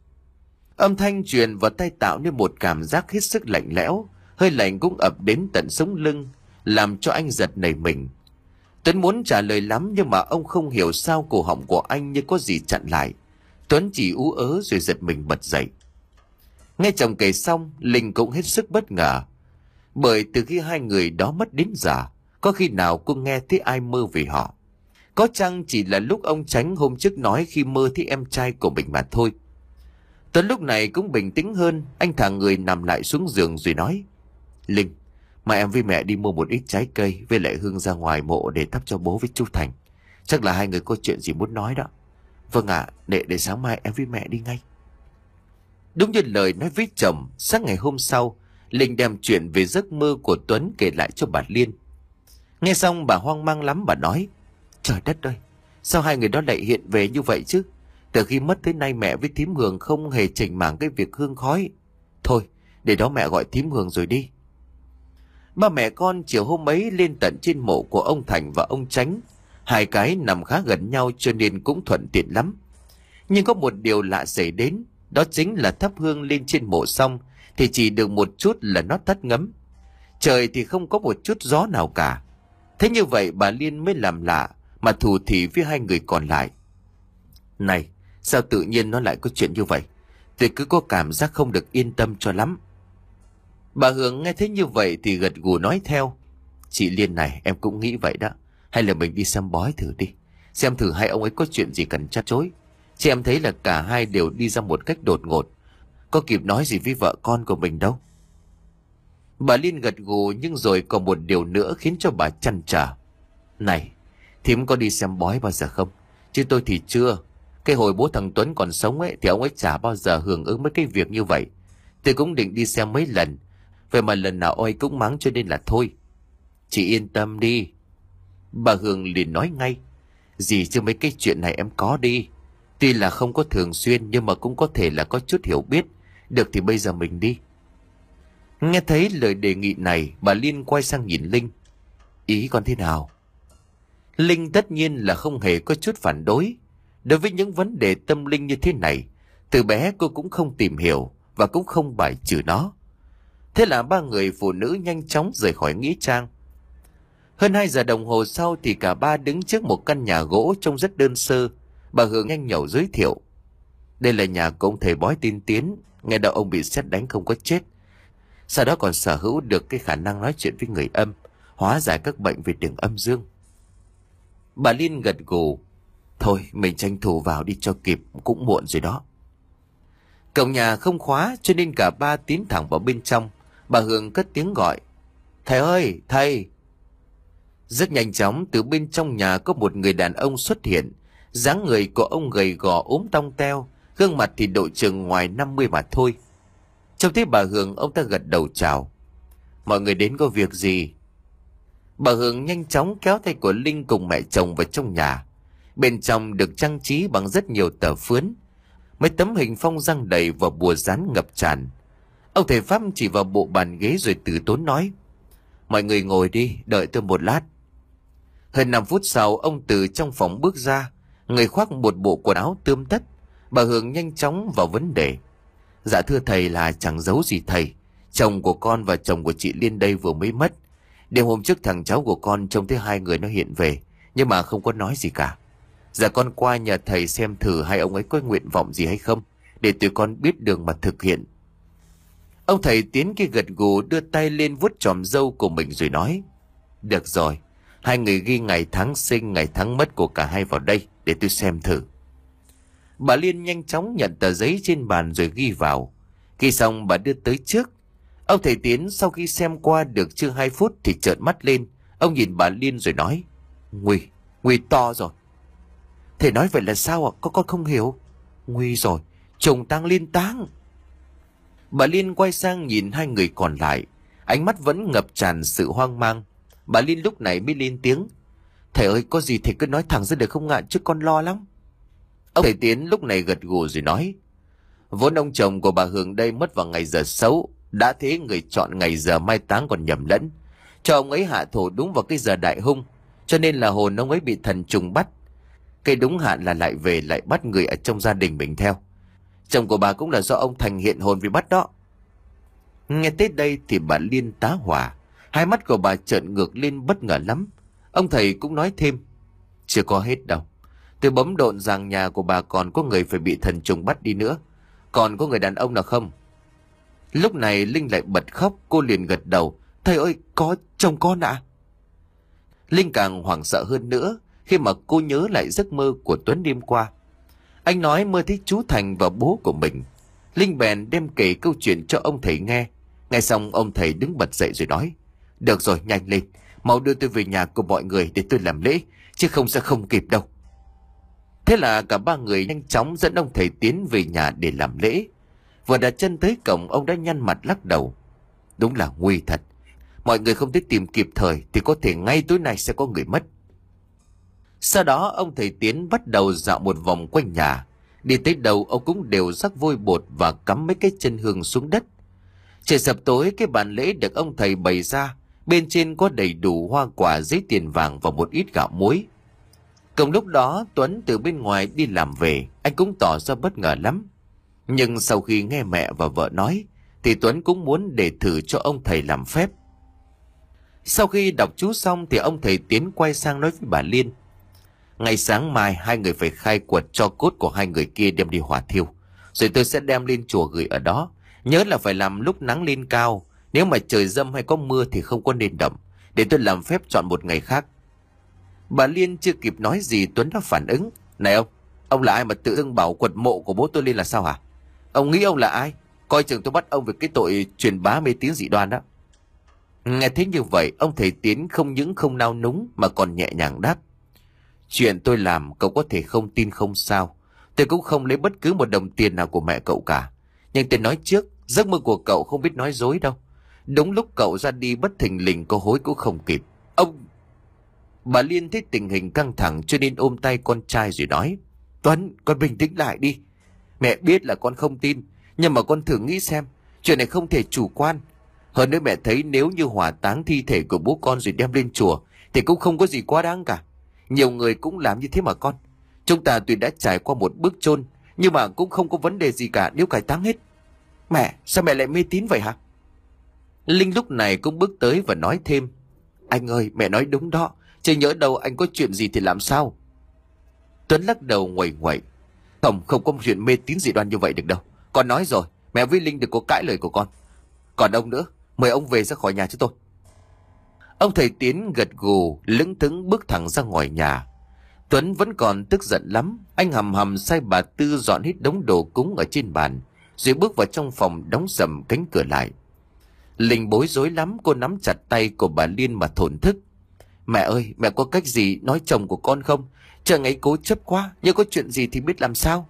Âm thanh truyền vào tai tạo nên một cảm giác hết sức lạnh lẽo, hơi lạnh cũng ập đến tận sống lưng, làm cho anh giật nảy mình. Tuấn muốn trả lời lắm nhưng mà ông không hiểu sao cổ họng của anh như có gì chặn lại. Tuấn chỉ ú ớ rồi giật mình bật dậy. Nghe chồng kể xong, Linh cũng hết sức bất ngờ. Bởi từ khi hai người đó mất đến giờ, có khi nào cô nghe thấy ai mơ về họ? Có chăng chỉ là lúc ông Chánh hôm trước nói khi mơ thấy em trai của mình mà thôi. Tuấn lúc này cũng bình tĩnh hơn, anh thả người nằm lại xuống giường rồi nói. Linh, mà em với mẹ đi mua một ít trái cây với lại hương ra ngoài mộ để thắp cho bố với chú Thành. Chắc là hai người có chuyện gì muốn nói đó. Vâng ạ, à, để, để sáng mai em với mẹ đi ngay. Đúng như lời nói với chồng, sáng ngày hôm sau, Linh đem chuyện về giấc mơ của Tuấn kể lại cho bà Liên. Nghe xong bà hoang mang lắm, bà nói. Trời đất ơi, sao hai người đó lại hiện về như vậy chứ? Từ khi mất tới nay mẹ với thím Hường không hề chỉnh mảng cái việc hương khói. Thôi, để đó mẹ gọi thím Hường rồi đi. Ba mẹ con chiều hôm ấy lên tận trên mộ của ông Thành và ông Chánh. Hai cái nằm khá gần nhau cho nên cũng thuận tiện lắm. Nhưng có một điều lạ xảy đến, đó chính là thắp hương lên trên mộ xong thì chỉ được một chút là nó tắt ngấm. Trời thì không có một chút gió nào cả. Thế như vậy bà Liên mới làm lạ mà thủ thỉ với hai người còn lại. Này, sao tự nhiên nó lại có chuyện như vậy? Tôi cứ có cảm giác không được yên tâm cho lắm. Bà Hương nghe thấy như vậy thì gật gù nói theo. Chị Liên này, em cũng nghĩ vậy đó. Hay là mình đi xem bói thử đi. Xem thử hai ông ấy có chuyện gì cần trách chối. Chị em thấy là cả hai đều đi ra một cách đột ngột. Có kịp nói gì với vợ con của mình đâu. Bà Liên gật gù nhưng rồi còn một điều nữa khiến cho bà chăn trở. Này, thím có đi xem bói bao giờ không? Chứ tôi thì chưa. Cái hồi bố thằng Tuấn còn sống ấy thì ông ấy chả bao giờ hưởng ứng mấy cái việc như vậy. Tôi cũng định đi xem mấy lần. Vậy mà lần nào ông ấy cũng mắng cho nên là thôi. Chị yên tâm đi. Bà Hương liền nói ngay. Gì chứ mấy cái chuyện này em có đi. Tuy là không có thường xuyên nhưng mà cũng có thể là có chút hiểu biết. Được thì bây giờ mình đi. Nghe thấy lời đề nghị này, bà Liên quay sang nhìn Linh. Ý con thế nào? Linh tất nhiên là không hề có chút phản đối. Đối với những vấn đề tâm linh như thế này, từ bé cô cũng không tìm hiểu và cũng không bài trừ nó. Thế là ba người phụ nữ nhanh chóng rời khỏi nghĩa trang. Hơn hai giờ đồng hồ sau thì cả ba đứng trước một căn nhà gỗ trông rất đơn sơ. Bà Hương nhanh nhẩu giới thiệu. Đây là nhà của ông thầy bói tiên tiến. Nghe đâu ông bị sét đánh không có chết. Sau đó còn sở hữu được cái khả năng nói chuyện với người âm, hóa giải các bệnh về đường âm dương. Bà Liên gật gù. Thôi mình tranh thủ vào đi cho kịp, cũng muộn rồi đó. Cổng nhà không khóa cho nên cả ba tiến thẳng vào bên trong. Bà Hương cất tiếng gọi. Thầy ơi, thầy! Rất nhanh chóng từ bên trong nhà có một người đàn ông xuất hiện. Dáng người của ông gầy gò ốm tong teo, gương mặt thì độ chừng ngoài năm mươi mà thôi. Trông thấy bà Hương, ông ta gật đầu chào. Mọi người đến có việc gì? Bà Hương nhanh chóng kéo tay của Linh cùng mẹ chồng vào trong nhà. Bên trong được trang trí bằng rất nhiều tờ phướn. mấy tấm hình phong răng đầy và bùa dán ngập tràn. Ông thầy Pháp chỉ vào bộ bàn ghế rồi từ tốn nói: mọi người ngồi đi, đợi tôi một lát. Hơn năm phút sau, ông từ trong phòng bước ra, người khoác một bộ quần áo tươm tất. Bà Hường nhanh chóng vào vấn đề: dạ thưa thầy, là chẳng giấu gì thầy, chồng của con và chồng của chị Liên đây vừa mới mất. Đêm hôm trước thằng cháu của con trông thấy hai người nó hiện về, nhưng mà không có nói gì cả. Dạ con qua nhờ thầy xem thử hai ông ấy có nguyện vọng gì hay không, để tụi con biết đường mà thực hiện. Ông thầy Tiến kia gật gù, đưa tay lên vuốt chòm râu của mình rồi nói: được rồi, hai người ghi ngày tháng sinh, ngày tháng mất của cả hai vào đây để tôi xem thử. Bà Liên nhanh chóng nhận tờ giấy trên bàn rồi ghi vào. Khi xong bà đưa tới trước. Ông thầy Tiến sau khi xem qua được chưa hai phút thì trợn mắt lên. Ông nhìn bà Liên rồi nói: nguy, nguy to rồi. Thầy nói vậy là sao ạ? Có con không hiểu. Nguy rồi, chồng tang Liên táng. Bà Liên quay sang nhìn hai người còn lại, ánh mắt vẫn ngập tràn sự hoang mang. Bà Liên lúc này mới lên tiếng: thầy ơi, có gì thầy cứ nói thẳng ra được không ạ, chứ con lo lắm. Ông thầy Tiến lúc này gật gù rồi nói: vốn ông chồng của bà Hường đây mất vào ngày giờ xấu, đã thế người chọn ngày giờ mai táng còn nhầm lẫn, cho ông ấy hạ thổ đúng vào cái giờ đại hung, cho nên là hồn ông ấy bị thần trùng bắt. Cái đúng hạn là lại về lại bắt người ở trong gia đình mình theo. Chồng của bà cũng là do ông Thành hiện hồn vì bắt đó. Nghe tới đây thì bà Liên tá hỏa, hai mắt của bà trợn ngược lên bất ngờ lắm. Ông thầy cũng nói thêm: chưa có hết đâu, tôi bấm độn rằng nhà của bà còn có người phải bị thần trùng bắt đi nữa. Còn có người đàn ông nào không? Lúc này Linh lại bật khóc. Cô liền gật đầu: thầy ơi, có, chồng con ạ. À? Linh càng hoảng sợ hơn nữa khi mà cô nhớ lại giấc mơ của Tuấn đêm qua. Anh nói mơ thấy chú Thành và bố của mình. Linh bèn đem kể câu chuyện cho ông thầy nghe. Nghe xong ông thầy đứng bật dậy rồi nói: được rồi, nhanh lên, mau đưa tôi về nhà của mọi người để tôi làm lễ, chứ không sẽ không kịp đâu. Thế là cả ba người nhanh chóng dẫn ông thầy Tiến về nhà để làm lễ. Vừa đặt chân tới cổng, ông đã nhăn mặt lắc đầu: đúng là nguy thật, mọi người không thể tìm kịp thời thì có thể ngay tối nay sẽ có người mất. Sau đó ông thầy Tiến bắt đầu dạo một vòng quanh nhà. Đi tới đâu ông cũng đều rắc vôi bột và cắm mấy cái chân hương xuống đất. Trời sập tối, cái bàn lễ được ông thầy bày ra, bên trên có đầy đủ hoa quả, giấy tiền vàng và một ít gạo muối. Cùng lúc đó Tuấn từ bên ngoài đi làm về, anh cũng tỏ ra bất ngờ lắm. Nhưng sau khi nghe mẹ và vợ nói thì Tuấn cũng muốn để thử cho ông thầy làm phép. Sau khi đọc chú xong thì ông thầy Tiến quay sang nói với bà Liên: ngày sáng mai hai người phải khai quật cho cốt của hai người kia đem đi hỏa thiêu, rồi tôi sẽ đem lên chùa gửi ở đó. Nhớ là phải làm lúc nắng lên cao, nếu mà trời dâm hay có mưa thì không có nên động, để tôi làm phép chọn một ngày khác. Bà Liên chưa kịp nói gì Tuấn đã phản ứng: này ông, ông là ai mà tự dưng bảo quật mộ của bố tôi lên là sao hả? Ông nghĩ ông là ai? Coi chừng tôi bắt ông về cái tội truyền bá mê tín dị đoan đó. Nghe thấy như vậy, ông thầy Tiến không những không nao núng mà còn nhẹ nhàng đáp: chuyện tôi làm cậu có thể không tin không sao, tôi cũng không lấy bất cứ một đồng tiền nào của mẹ cậu cả. Nhưng tôi nói trước, giấc mơ của cậu không biết nói dối đâu. Đúng lúc cậu ra đi bất thình lình, có hối cũng không kịp. Ông... Bà Liên thấy tình hình căng thẳng cho nên ôm tay con trai rồi nói: Tuấn, con bình tĩnh lại đi. Mẹ biết là con không tin, nhưng mà con thử nghĩ xem, chuyện này không thể chủ quan. Hơn nữa mẹ thấy nếu như hỏa táng thi thể của bố con rồi đem lên chùa thì cũng không có gì quá đáng cả. Nhiều người cũng làm như thế mà con. Chúng ta tuy đã trải qua một bước chôn, nhưng mà cũng không có vấn đề gì cả nếu cải táng hết. Mẹ, sao mẹ lại mê tín vậy hả? Linh lúc này cũng bước tới và nói thêm: anh ơi, mẹ nói đúng đó, chứ nhỡ đâu anh có chuyện gì thì làm sao? Tuấn lắc đầu nguậy nguậy: Không, không có chuyện mê tín dị đoan như vậy được đâu. Con nói rồi, mẹ với Linh đừng có cãi lời của con. Còn ông nữa, mời ông về ra khỏi nhà cho tôi. Ông thầy Tiến gật gù, lững thững bước thẳng ra ngoài nhà. Tuấn vẫn còn tức giận lắm. Anh hầm hầm sai bà Tư dọn hết đống đồ cúng ở trên bàn, rồi bước vào trong phòng đóng sầm cánh cửa lại. Linh bối rối lắm, cô nắm chặt tay của bà Liên mà thổn thức: Mẹ ơi, mẹ có cách gì nói chồng của con không? Chờ ấy cố chấp quá, nhưng có chuyện gì thì biết làm sao?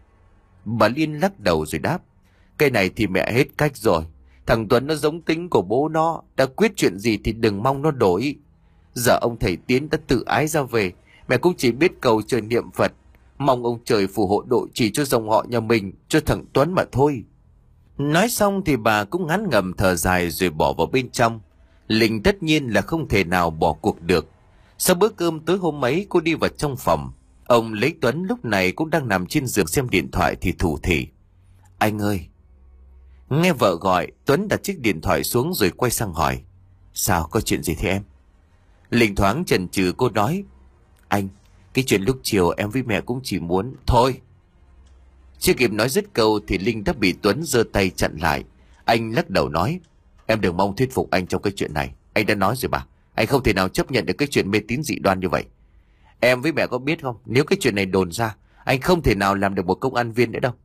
Bà Liên lắc đầu rồi đáp: Cái này thì mẹ hết cách rồi. Thằng Tuấn nó giống tính của bố nó, đã quyết chuyện gì thì đừng mong nó đổi. Giờ ông thầy Tiến đã tự ái ra về, mẹ cũng chỉ biết cầu trời niệm Phật. Mong ông trời phù hộ độ trì cho dòng họ nhà mình, cho thằng Tuấn mà thôi. Nói xong thì bà cũng ngán ngầm thở dài rồi bỏ vào bên trong. Linh tất nhiên là không thể nào bỏ cuộc được. Sau bữa cơm tối hôm ấy, cô đi vào trong phòng. Ông lấy Tuấn lúc này cũng đang nằm trên giường xem điện thoại thì thủ thỉ: Anh ơi. Nghe vợ gọi, Tuấn đặt chiếc điện thoại xuống rồi quay sang hỏi: Sao, có chuyện gì thế em? Linh thoáng chần chừ, cô nói: Anh, cái chuyện lúc chiều em với mẹ cũng chỉ muốn... Thôi. Chưa kịp nói dứt câu thì Linh đã bị Tuấn giơ tay chặn lại. Anh lắc đầu nói: Em đừng mong thuyết phục anh trong cái chuyện này. Anh đã nói rồi mà, anh không thể nào chấp nhận được cái chuyện mê tín dị đoan như vậy. Em với mẹ có biết không, nếu cái chuyện này đồn ra, anh không thể nào làm được một công an viên nữa đâu.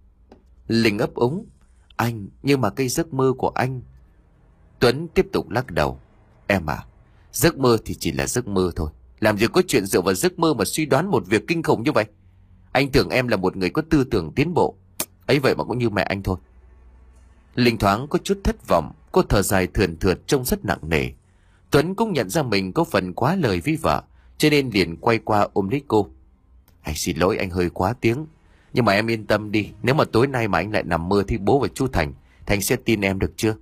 Linh ấp úng: Anh, nhưng mà cái giấc mơ của anh... Tuấn tiếp tục lắc đầu: Em à, giấc mơ thì chỉ là giấc mơ thôi. Làm gì có chuyện dựa vào giấc mơ mà suy đoán một việc kinh khủng như vậy. Anh tưởng em là một người có tư tưởng tiến bộ, ấy vậy mà cũng như mẹ anh thôi. Linh thoáng có chút thất vọng, cô thở dài thườn thượt trông rất nặng nề. Tuấn cũng nhận ra mình có phần quá lời với vợ, cho nên liền quay qua ôm lấy cô: Anh xin lỗi, anh hơi quá tiếng. Nhưng mà em yên tâm đi, nếu mà tối nay mà anh lại nằm mơ thấy bố và chú Thành, Thành sẽ tin em được chưa?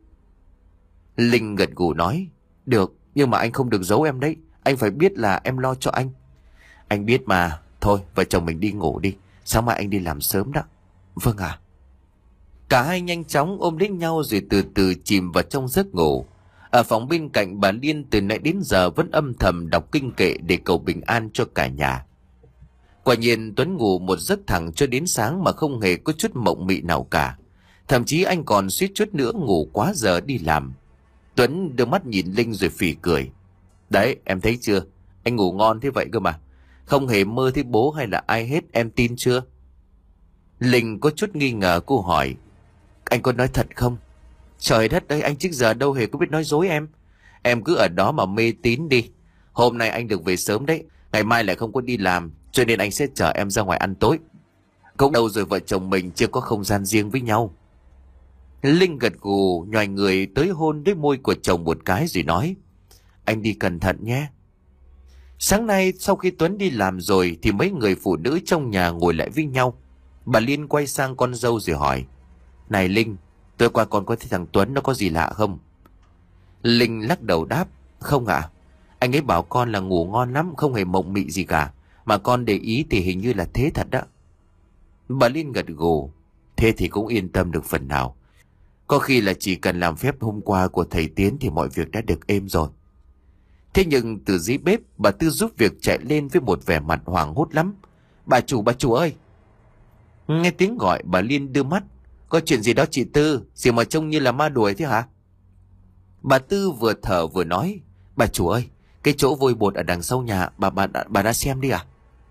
Linh gật gù nói: Được, nhưng mà anh không được giấu em đấy. Anh phải biết là em lo cho anh. Anh biết mà. Thôi, vợ chồng mình đi ngủ đi, sáng mai anh đi làm sớm đó. Vâng ạ. À. Cả hai nhanh chóng ôm lấy nhau rồi từ từ chìm vào trong giấc ngủ. Ở phòng bên cạnh, bà Liên từ nãy đến giờ vẫn âm thầm đọc kinh kệ để cầu bình an cho cả nhà. Quả nhiên Tuấn ngủ một giấc thẳng cho đến sáng mà không hề có chút mộng mị nào cả. Thậm chí anh còn suýt chút nữa ngủ quá giờ đi làm. Tuấn đưa mắt nhìn Linh rồi phì cười: Đấy, em thấy chưa, anh ngủ ngon thế vậy cơ mà. Không hề mơ thấy bố hay là ai hết, em tin chưa? Linh có chút nghi ngờ, cô hỏi: Anh có nói thật không? Trời đất ơi, anh trước giờ đâu hề có biết nói dối em. Em cứ ở đó mà mê tín đi. Hôm nay anh được về sớm đấy, ngày mai lại không có đi làm, cho nên anh sẽ chở em ra ngoài ăn tối. Cũng đâu rồi vợ chồng mình chưa có không gian riêng với nhau. Linh gật gù, nhoài người tới hôn lấy môi của chồng một cái rồi nói: Anh đi cẩn thận nhé. Sáng nay sau khi Tuấn đi làm rồi thì mấy người phụ nữ trong nhà ngồi lại với nhau. Bà Liên quay sang con dâu rồi hỏi: Này Linh, tối qua con có thấy thằng Tuấn nó có gì lạ không? Linh lắc đầu đáp: Không ạ. À, anh ấy bảo con là ngủ ngon lắm, không hề mộng mị gì cả. Mà con để ý thì hình như là thế thật đó. Bà Liên gật gù: Thế thì cũng yên tâm được phần nào. Có khi là chỉ cần làm phép hôm qua của thầy Tiến thì mọi việc đã được êm rồi. Thế nhưng từ dưới bếp, bà Tư giúp việc chạy lên với một vẻ mặt hoảng hốt lắm: Bà chủ, bà chủ ơi! Nghe tiếng gọi, bà Liên đưa mắt: Có chuyện gì đó chị Tư? Gì mà trông như là ma đuổi thế hả? Bà Tư vừa thở vừa nói: Bà chủ ơi, cái chỗ vôi bột ở đằng sau nhà, bà bà, bà đã xem đi à?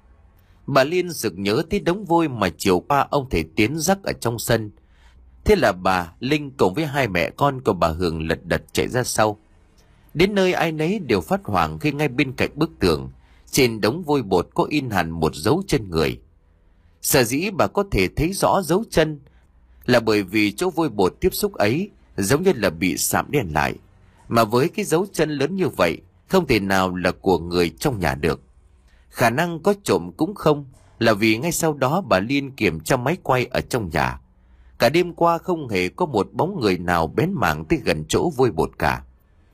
Bà Liên sực nhớ tới đống vôi mà chiều qua ông thầy Tiến rắc ở trong sân. Thế là bà, Linh cùng với hai mẹ con của bà Hường lật đật chạy ra sau. Đến nơi ai nấy đều phát hoảng khi ngay bên cạnh bức tường, trên đống vôi bột có in hẳn một dấu chân người. Sở dĩ bà có thể thấy rõ dấu chân là bởi vì chỗ vôi bột tiếp xúc ấy giống như là bị sạm đen lại. Mà với cái dấu chân lớn như vậy, không thể nào là của người trong nhà được. Khả năng có trộm cũng không, là vì ngay sau đó bà Liên kiểm tra máy quay ở trong nhà. Cả đêm qua không hề có một bóng người nào bén mảng tới gần chỗ vôi bột cả.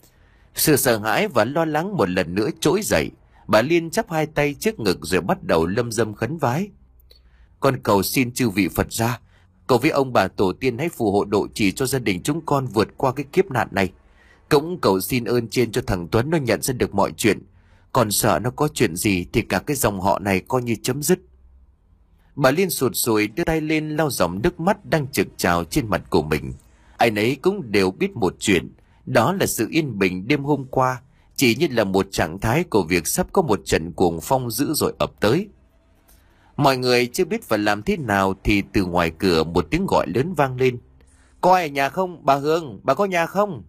Sự sợ hãi và lo lắng một lần nữa trỗi dậy. Bà Liên chắp hai tay trước ngực rồi bắt đầu lâm dâm khấn vái: Con cầu xin chư vị Phật gia, cầu với ông bà tổ tiên hãy phù hộ độ trì cho gia đình chúng con vượt qua cái kiếp nạn này. Cũng cầu xin ơn trên cho thằng Tuấn nó nhận ra được mọi chuyện. Còn sợ nó có chuyện gì thì cả cái dòng họ này coi như chấm dứt. Bà Liên sụt sùi đưa tay lên lau dòng nước mắt đang trực trào trên mặt của mình. Ai nấy cũng đều biết một chuyện, đó là sự yên bình đêm hôm qua chỉ như là một trạng thái của việc sắp có một trận cuồng phong dữ dội ập tới. Mọi người chưa biết phải làm thế nào thì từ ngoài cửa một tiếng gọi lớn vang lên: Có ai ở nhà không? Bà Hương, bà có nhà không?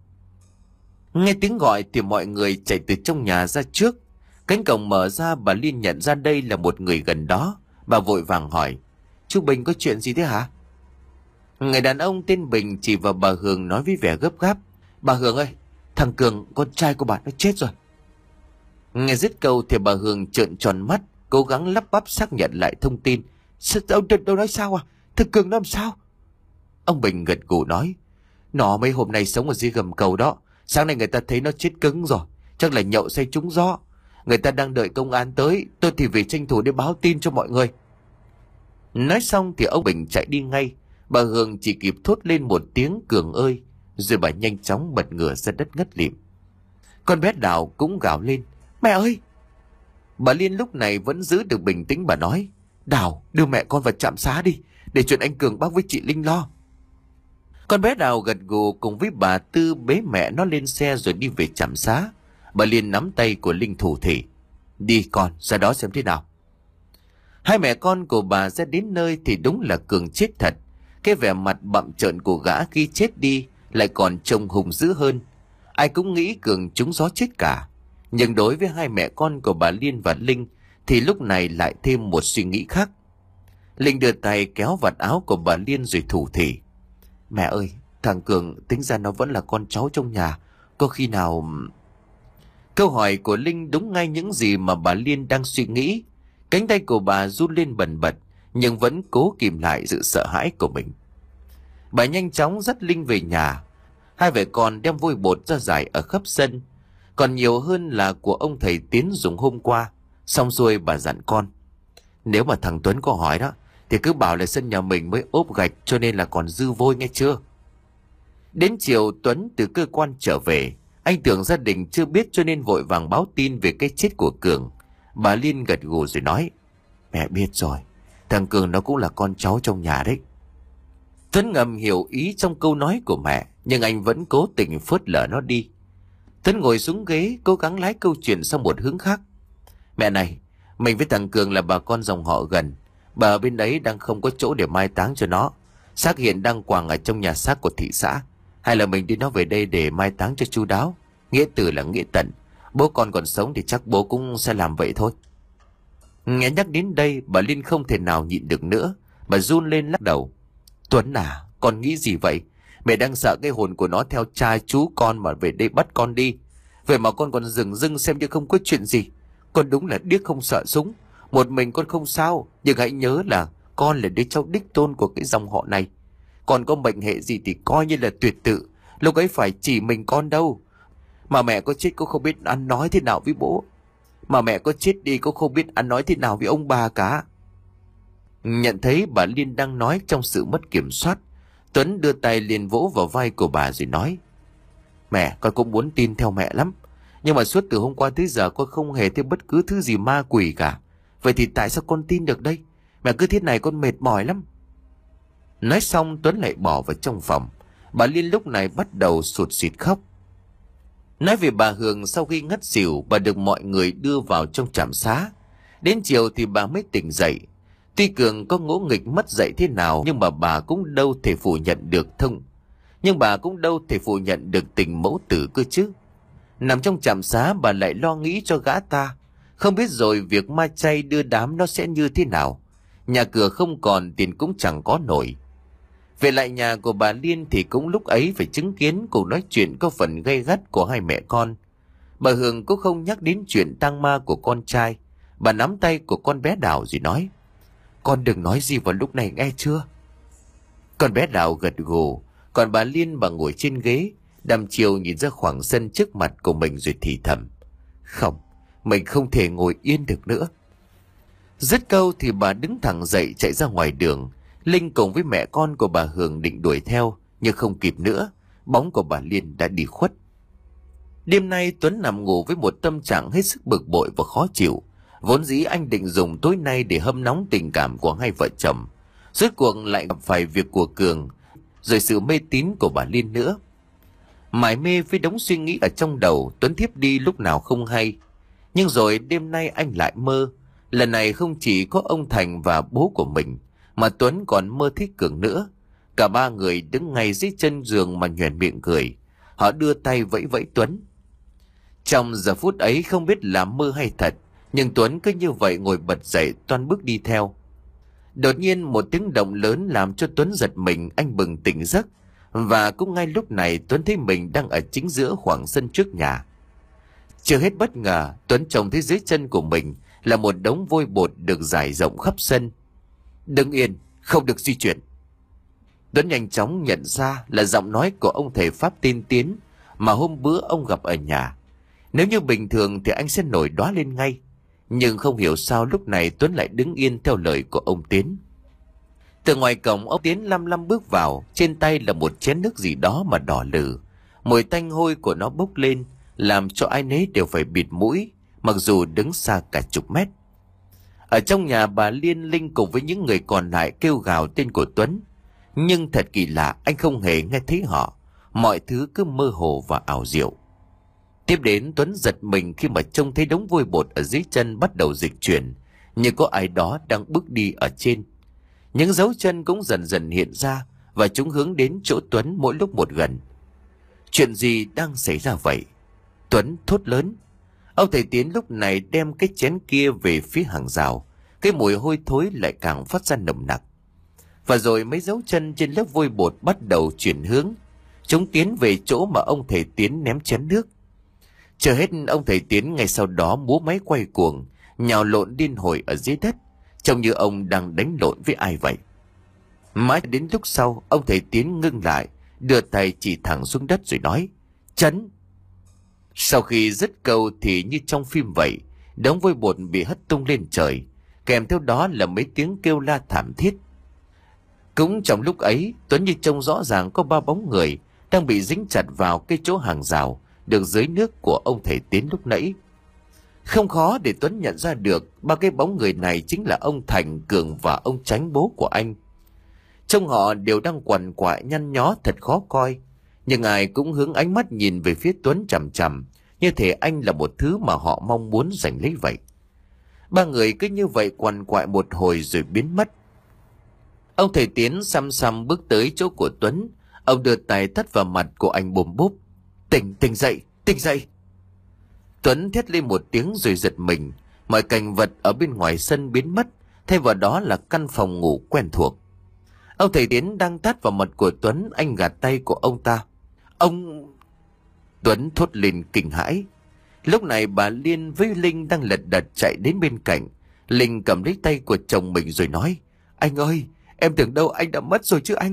Nghe tiếng gọi thì mọi người chạy từ trong nhà ra trước. Cánh cổng mở ra, bà Liên nhận ra đây là một người gần đó. Bà vội vàng hỏi: Chú Bình, có chuyện gì thế hả? Người đàn ông tên Bình chỉ vào bà Hương nói với vẻ gấp gáp: Bà Hương ơi, thằng Cường, con trai của bà nó chết rồi. Nghe dứt câu thì bà Hương trợn tròn mắt. cố gắng lắp bắp xác nhận lại thông tin. Đâu, đâu, đâu nói sao à? Thằng Cường nó làm sao? Ông Bình gật gù nói, nó mấy hôm nay sống ở dưới gầm cầu đó. Sáng nay người ta thấy nó chết cứng rồi, chắc là nhậu say trúng gió. Người ta đang đợi công an tới, tôi thì về tranh thủ để báo tin cho mọi người. Nói xong thì ông Bình chạy đi ngay. Bà Hường chỉ kịp thốt lên một tiếng Cường ơi, rồi bà nhanh chóng bật ngửa ra đất ngất lịm. Con bé Đào cũng gào lên, mẹ ơi! Bà Liên lúc này vẫn giữ được bình tĩnh, bà nói, Đào, đưa mẹ con vào trạm xá đi, để chuyện anh Cường bác với chị Linh lo. Con bé Đào gật gù cùng với bà Tư bế mẹ nó lên xe rồi đi về trạm xá. Bà Liên nắm tay của Linh thủ thỉ, đi con, ra đó xem thế nào. Hai mẹ con của bà ra đến nơi thì đúng là Cường chết thật. Cái vẻ mặt bặm trợn của gã khi chết đi lại còn trông hùng dữ hơn. Ai cũng nghĩ Cường trúng gió chết cả. Nhưng đối với hai mẹ con của bà Liên và Linh thì lúc này lại thêm một suy nghĩ khác. Linh đưa tay kéo vạt áo của bà Liên rồi thủ thỉ, mẹ ơi, thằng Cường tính ra nó vẫn là con cháu trong nhà. Có khi nào... Câu hỏi của Linh đúng ngay những gì mà bà Liên đang suy nghĩ. Cánh tay của bà run lên bần bật, nhưng vẫn cố kìm lại sự sợ hãi của mình. Bà nhanh chóng dắt Linh về nhà. Hai vợ con đem vôi bột ra rải ở khắp sân, còn nhiều hơn là của ông thầy Tiến dùng hôm qua. Xong xuôi bà dặn con, nếu mà thằng Tuấn có hỏi đó thì cứ bảo là sân nhà mình mới ốp gạch cho nên là còn dư vôi, nghe chưa? Đến chiều Tuấn từ cơ quan trở về. Anh tưởng gia đình chưa biết cho nên vội vàng báo tin về cái chết của Cường. Bà Liên gật gù rồi nói, mẹ biết rồi, thằng Cường nó cũng là con cháu trong nhà đấy. Tuấn ngầm hiểu ý trong câu nói của mẹ, nhưng anh vẫn cố tình phớt lờ nó đi. Tuấn ngồi xuống ghế cố gắng lái câu chuyện sang một hướng khác. Mẹ này, mình với thằng Cường là bà con dòng họ gần. Bà ở bên đấy đang không có chỗ để mai táng cho nó. Xác hiện đang quàng ở trong nhà xác của thị xã. Hay là mình đi nó về đây để mai táng cho chu đáo. Nghĩa tử là nghĩa tận. Bố con còn sống thì chắc bố cũng sẽ làm vậy thôi. Nghe nhắc đến đây, bà Liên không thể nào nhịn được nữa. Bà run lên lắc đầu. Tuấn à, con nghĩ gì vậy? Mẹ đang sợ cái hồn của nó theo cha chú con mà về đây bắt con đi. Vậy mà con còn dừng dưng xem như không có chuyện gì. Con đúng là điếc không sợ súng. Một mình con không sao, nhưng hãy nhớ là con là đứa cháu đích tôn của cái dòng họ này. Còn có mệnh hệ gì thì coi như là tuyệt tự. Lúc ấy phải chỉ mình con đâu. Mà mẹ có chết cũng không biết ăn nói thế nào với bố. Mà mẹ có chết đi cũng không biết ăn nói thế nào với ông bà cả. Nhận thấy bà Liên đang nói trong sự mất kiểm soát, Tuấn đưa tay liền vỗ vào vai của bà rồi nói, mẹ, con cũng muốn tin theo mẹ lắm. Nhưng mà suốt từ hôm qua tới giờ con không hề thấy bất cứ thứ gì ma quỷ cả. Vậy thì tại sao con tin được đây? Mẹ cứ thế này con mệt mỏi lắm. Nói xong Tuấn lại bỏ vào trong phòng. Bà Liên lúc này bắt đầu sụt sịt khóc. Nói về bà Hường, sau khi ngất xỉu, bà được mọi người đưa vào trong trạm xá. Đến chiều thì bà mới tỉnh dậy. Tuy Cường có ngỗ nghịch mất dậy thế nào, nhưng mà bà cũng đâu thể phủ nhận được thông. Nhưng bà cũng đâu thể phủ nhận được tình mẫu tử cơ chứ. Nằm trong trạm xá, bà lại lo nghĩ cho gã ta. Không biết rồi việc ma chay đưa đám nó sẽ như thế nào. Nhà cửa không còn, tiền cũng chẳng có nổi. Về lại nhà của bà Liên thì cũng lúc ấy phải chứng kiến cuộc nói chuyện có phần gay gắt của hai mẹ con. Bà Hường cũng không nhắc đến chuyện tang ma của con trai. Bà nắm tay của con bé Đào rồi nói, con đừng nói gì vào lúc này nghe chưa? Con bé Đào gật gù. Còn bà Liên bà ngồi trên ghế, đăm chiều nhìn ra khoảng sân trước mặt của mình rồi thì thầm, không, mình không thể ngồi yên được nữa. Dứt câu thì bà đứng thẳng dậy chạy ra ngoài đường. Linh cùng với mẹ con của bà Hường định đuổi theo, nhưng không kịp nữa, bóng của bà Liên đã đi khuất. Đêm nay Tuấn nằm ngủ với một tâm trạng hết sức bực bội và khó chịu. Vốn dĩ anh định dùng tối nay để hâm nóng tình cảm của hai vợ chồng. Rốt cuộc lại gặp phải việc của Cường, rồi sự mê tín của bà Liên nữa. Mải mê với đống suy nghĩ ở trong đầu, Tuấn thiếp đi lúc nào không hay. Nhưng rồi đêm nay anh lại mơ. Lần này không chỉ có ông Thành và bố của mình, mà Tuấn còn mơ thấy Cường nữa. Cả ba người đứng ngay dưới chân giường mà nhoẻn miệng cười. Họ đưa tay vẫy vẫy Tuấn. Trong giờ phút ấy không biết là mơ hay thật, nhưng Tuấn cứ như vậy ngồi bật dậy toan bước đi theo. Đột nhiên một tiếng động lớn làm cho Tuấn giật mình, anh bừng tỉnh giấc. Và cũng ngay lúc này Tuấn thấy mình đang ở chính giữa khoảng sân trước nhà. Chưa hết bất ngờ, Tuấn trông thấy dưới chân của mình là một đống vôi bột được rải rộng khắp sân. Đứng yên, không được di chuyển. Tuấn nhanh chóng nhận ra là giọng nói của ông thầy Pháp tiên tiến mà hôm bữa ông gặp ở nhà. Nếu như bình thường thì anh sẽ nổi đoá lên ngay, nhưng không hiểu sao lúc này Tuấn lại đứng yên theo lời của ông Tiến. Từ ngoài cổng, ông Tiến lăm lăm bước vào, trên tay là một chén nước gì đó mà đỏ lử. Mùi tanh hôi của nó bốc lên, làm cho ai nấy đều phải bịt mũi, mặc dù đứng xa cả chục mét. Ở trong nhà, bà Liên, Linh cùng với những người còn lại kêu gào tên của Tuấn. Nhưng thật kỳ lạ, anh không hề nghe thấy họ. Mọi thứ cứ mơ hồ và ảo diệu. Tiếp đến, Tuấn giật mình khi mà trông thấy đống vôi bột ở dưới chân bắt đầu dịch chuyển, như có ai đó đang bước đi ở trên. Những dấu chân cũng dần dần hiện ra, và chúng hướng đến chỗ Tuấn mỗi lúc một gần. Chuyện gì đang xảy ra vậy? Tuấn thốt lớn. Ông thầy Tiến lúc này đem cái chén kia về phía hàng rào. Cái mùi hôi thối lại càng phát ra nồng nặc. Và rồi mấy dấu chân trên lớp vôi bột bắt đầu chuyển hướng. Chúng tiến về chỗ mà ông thầy Tiến ném chén nước. Chờ hết, ông thầy Tiến ngay sau đó múa máy quay cuồng, nhào lộn điên hồi ở dưới đất, trông như ông đang đánh lộn với ai vậy. Mãi đến lúc sau, ông thầy Tiến ngưng lại, đưa tay chỉ thẳng xuống đất rồi nói: Chấn! Sau khi dứt câu thì như trong phim vậy, đống vôi bột bị hất tung lên trời, kèm theo đó là mấy tiếng kêu la thảm thiết. Cũng trong lúc ấy, Tuấn như trông rõ ràng có ba bóng người đang bị dính chặt vào cái chỗ hàng rào được dưới nước của ông thầy Tiến lúc nãy. Không khó để Tuấn nhận ra được ba cái bóng người này chính là ông Thành, Cường và ông Chánh, bố của anh. Trông họ đều đang quằn quại nhăn nhó thật khó coi, nhưng ai cũng hướng ánh mắt nhìn về phía Tuấn chằm chằm, như thể anh là một thứ mà họ mong muốn giành lấy vậy. Ba người cứ như vậy quằn quại một hồi rồi biến mất. Ông thầy Tiến xăm xăm bước tới chỗ của Tuấn. Ông đưa tay tát vào mặt của anh bùm búp. Tỉnh, tỉnh dậy, tỉnh dậy! Tuấn thét lên một tiếng rồi giật mình. Mọi cảnh vật ở bên ngoài sân biến mất, thay vào đó là căn phòng ngủ quen thuộc. Ông thầy Tiến đang tát vào mặt của Tuấn, anh gạt tay của ông ta. Ông... Tuấn thốt lên kinh hãi. Lúc này bà Liên với Linh đang lật đật chạy đến bên cạnh. Linh cầm lấy tay của chồng mình rồi nói: Anh ơi, em tưởng đâu anh đã mất rồi chứ anh.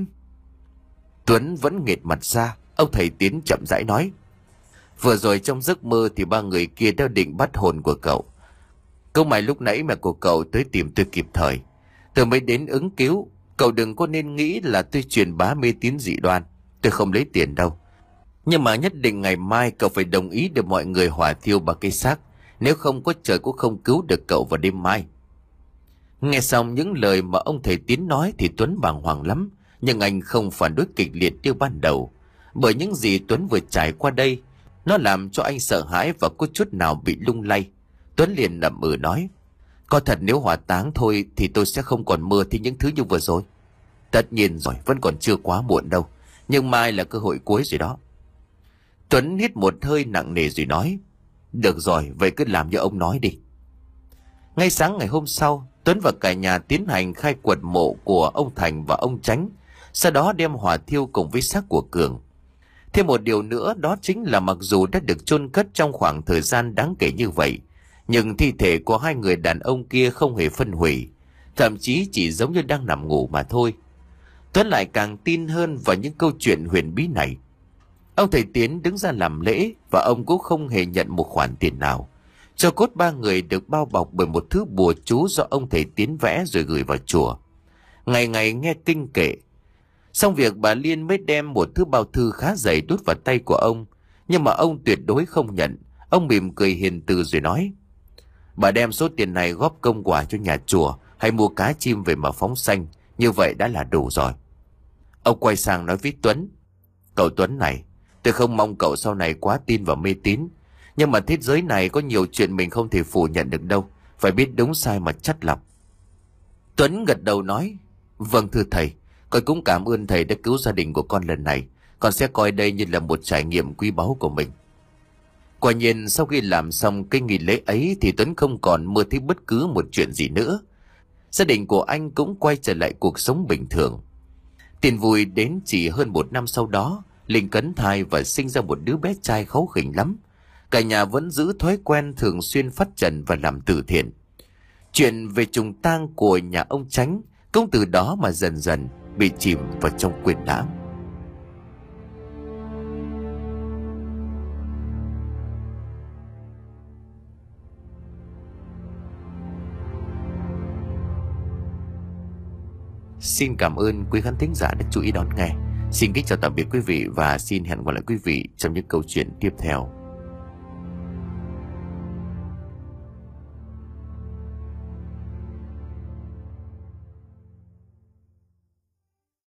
Tuấn vẫn nghệt mặt ra. Ông thầy Tiến chậm rãi nói: Vừa rồi trong giấc mơ thì ba người kia đã định bắt hồn của cậu. Câu may lúc nãy mẹ của cậu tới tìm tôi kịp thời, tôi mới đến ứng cứu. Cậu đừng có nên nghĩ là tôi truyền bá mê tín dị đoan. Tôi không lấy tiền đâu. Nhưng mà nhất định ngày mai cậu phải đồng ý để mọi người hỏa thiêu ba cây xác. Nếu không có trời cũng không cứu được cậu vào đêm mai. Nghe xong những lời mà ông thầy Tiến nói thì Tuấn bàng hoàng lắm. Nhưng anh không phản đối kịch liệt như ban đầu. Bởi những gì Tuấn vừa trải qua đây, nó làm cho anh sợ hãi và có chút nào bị lung lay. Tuấn liền nằm ừ nói: Có thật nếu hỏa táng thôi thì tôi sẽ không còn mơ thấy những thứ như vừa rồi. Tất nhiên rồi, vẫn còn chưa quá muộn đâu. Nhưng mai là cơ hội cuối rồi đó. Tuấn hít một hơi nặng nề rồi nói: Được rồi, vậy cứ làm như ông nói đi. Ngay sáng ngày hôm sau, Tuấn và cả nhà tiến hành khai quật mộ của ông Thành và ông Chánh, sau đó đem hỏa thiêu cùng với xác của Cường. Thêm một điều nữa đó chính là mặc dù đã được chôn cất trong khoảng thời gian đáng kể như vậy, nhưng thi thể của hai người đàn ông kia không hề phân hủy, thậm chí chỉ giống như đang nằm ngủ mà thôi. Tuấn lại càng tin hơn vào những câu chuyện huyền bí này. Ông thầy Tiến đứng ra làm lễ và ông cũng không hề nhận một khoản tiền nào. Cho cốt ba người được bao bọc bởi một thứ bùa chú do ông thầy Tiến vẽ rồi gửi vào chùa. Ngày ngày nghe kinh kệ. Xong việc, bà Liên mới đem một thứ bao thư khá dày đút vào tay của ông. Nhưng mà ông tuyệt đối không nhận. Ông mỉm cười hiền từ rồi nói: Bà đem số tiền này góp công quả cho nhà chùa, hay mua cá chim về mà phóng sanh, như vậy đã là đủ rồi. Ông quay sang nói với Tuấn: Cậu Tuấn này, tôi không mong cậu sau này quá tin vào mê tín, nhưng mà thế giới này có nhiều chuyện mình không thể phủ nhận được đâu, phải biết đúng sai mà chắt lọc. Tuấn gật đầu nói: Vâng thưa thầy, con cũng cảm ơn thầy đã cứu gia đình của con lần này. Con sẽ coi đây như là một trải nghiệm quý báu của mình. Quả nhiên sau khi làm xong cái nghi lễ ấy thì Tuấn không còn mơ thấy bất cứ một chuyện gì nữa. Gia đình của anh cũng quay trở lại cuộc sống bình thường. Tin vui đến chỉ hơn một năm sau đó, Linh cấn thai và sinh ra một đứa bé trai kháu khỉnh lắm. Cả nhà vẫn giữ thói quen thường xuyên phát trần và làm từ thiện. Chuyện về trùng tang của nhà ông Chánh cũng từ đó mà dần dần bị chìm vào trong quên lãng. Xin cảm ơn quý khán thính giả đã chú ý đón nghe. Xin kính chào tạm biệt quý vị và xin hẹn gặp lại quý vị trong những câu chuyện tiếp theo.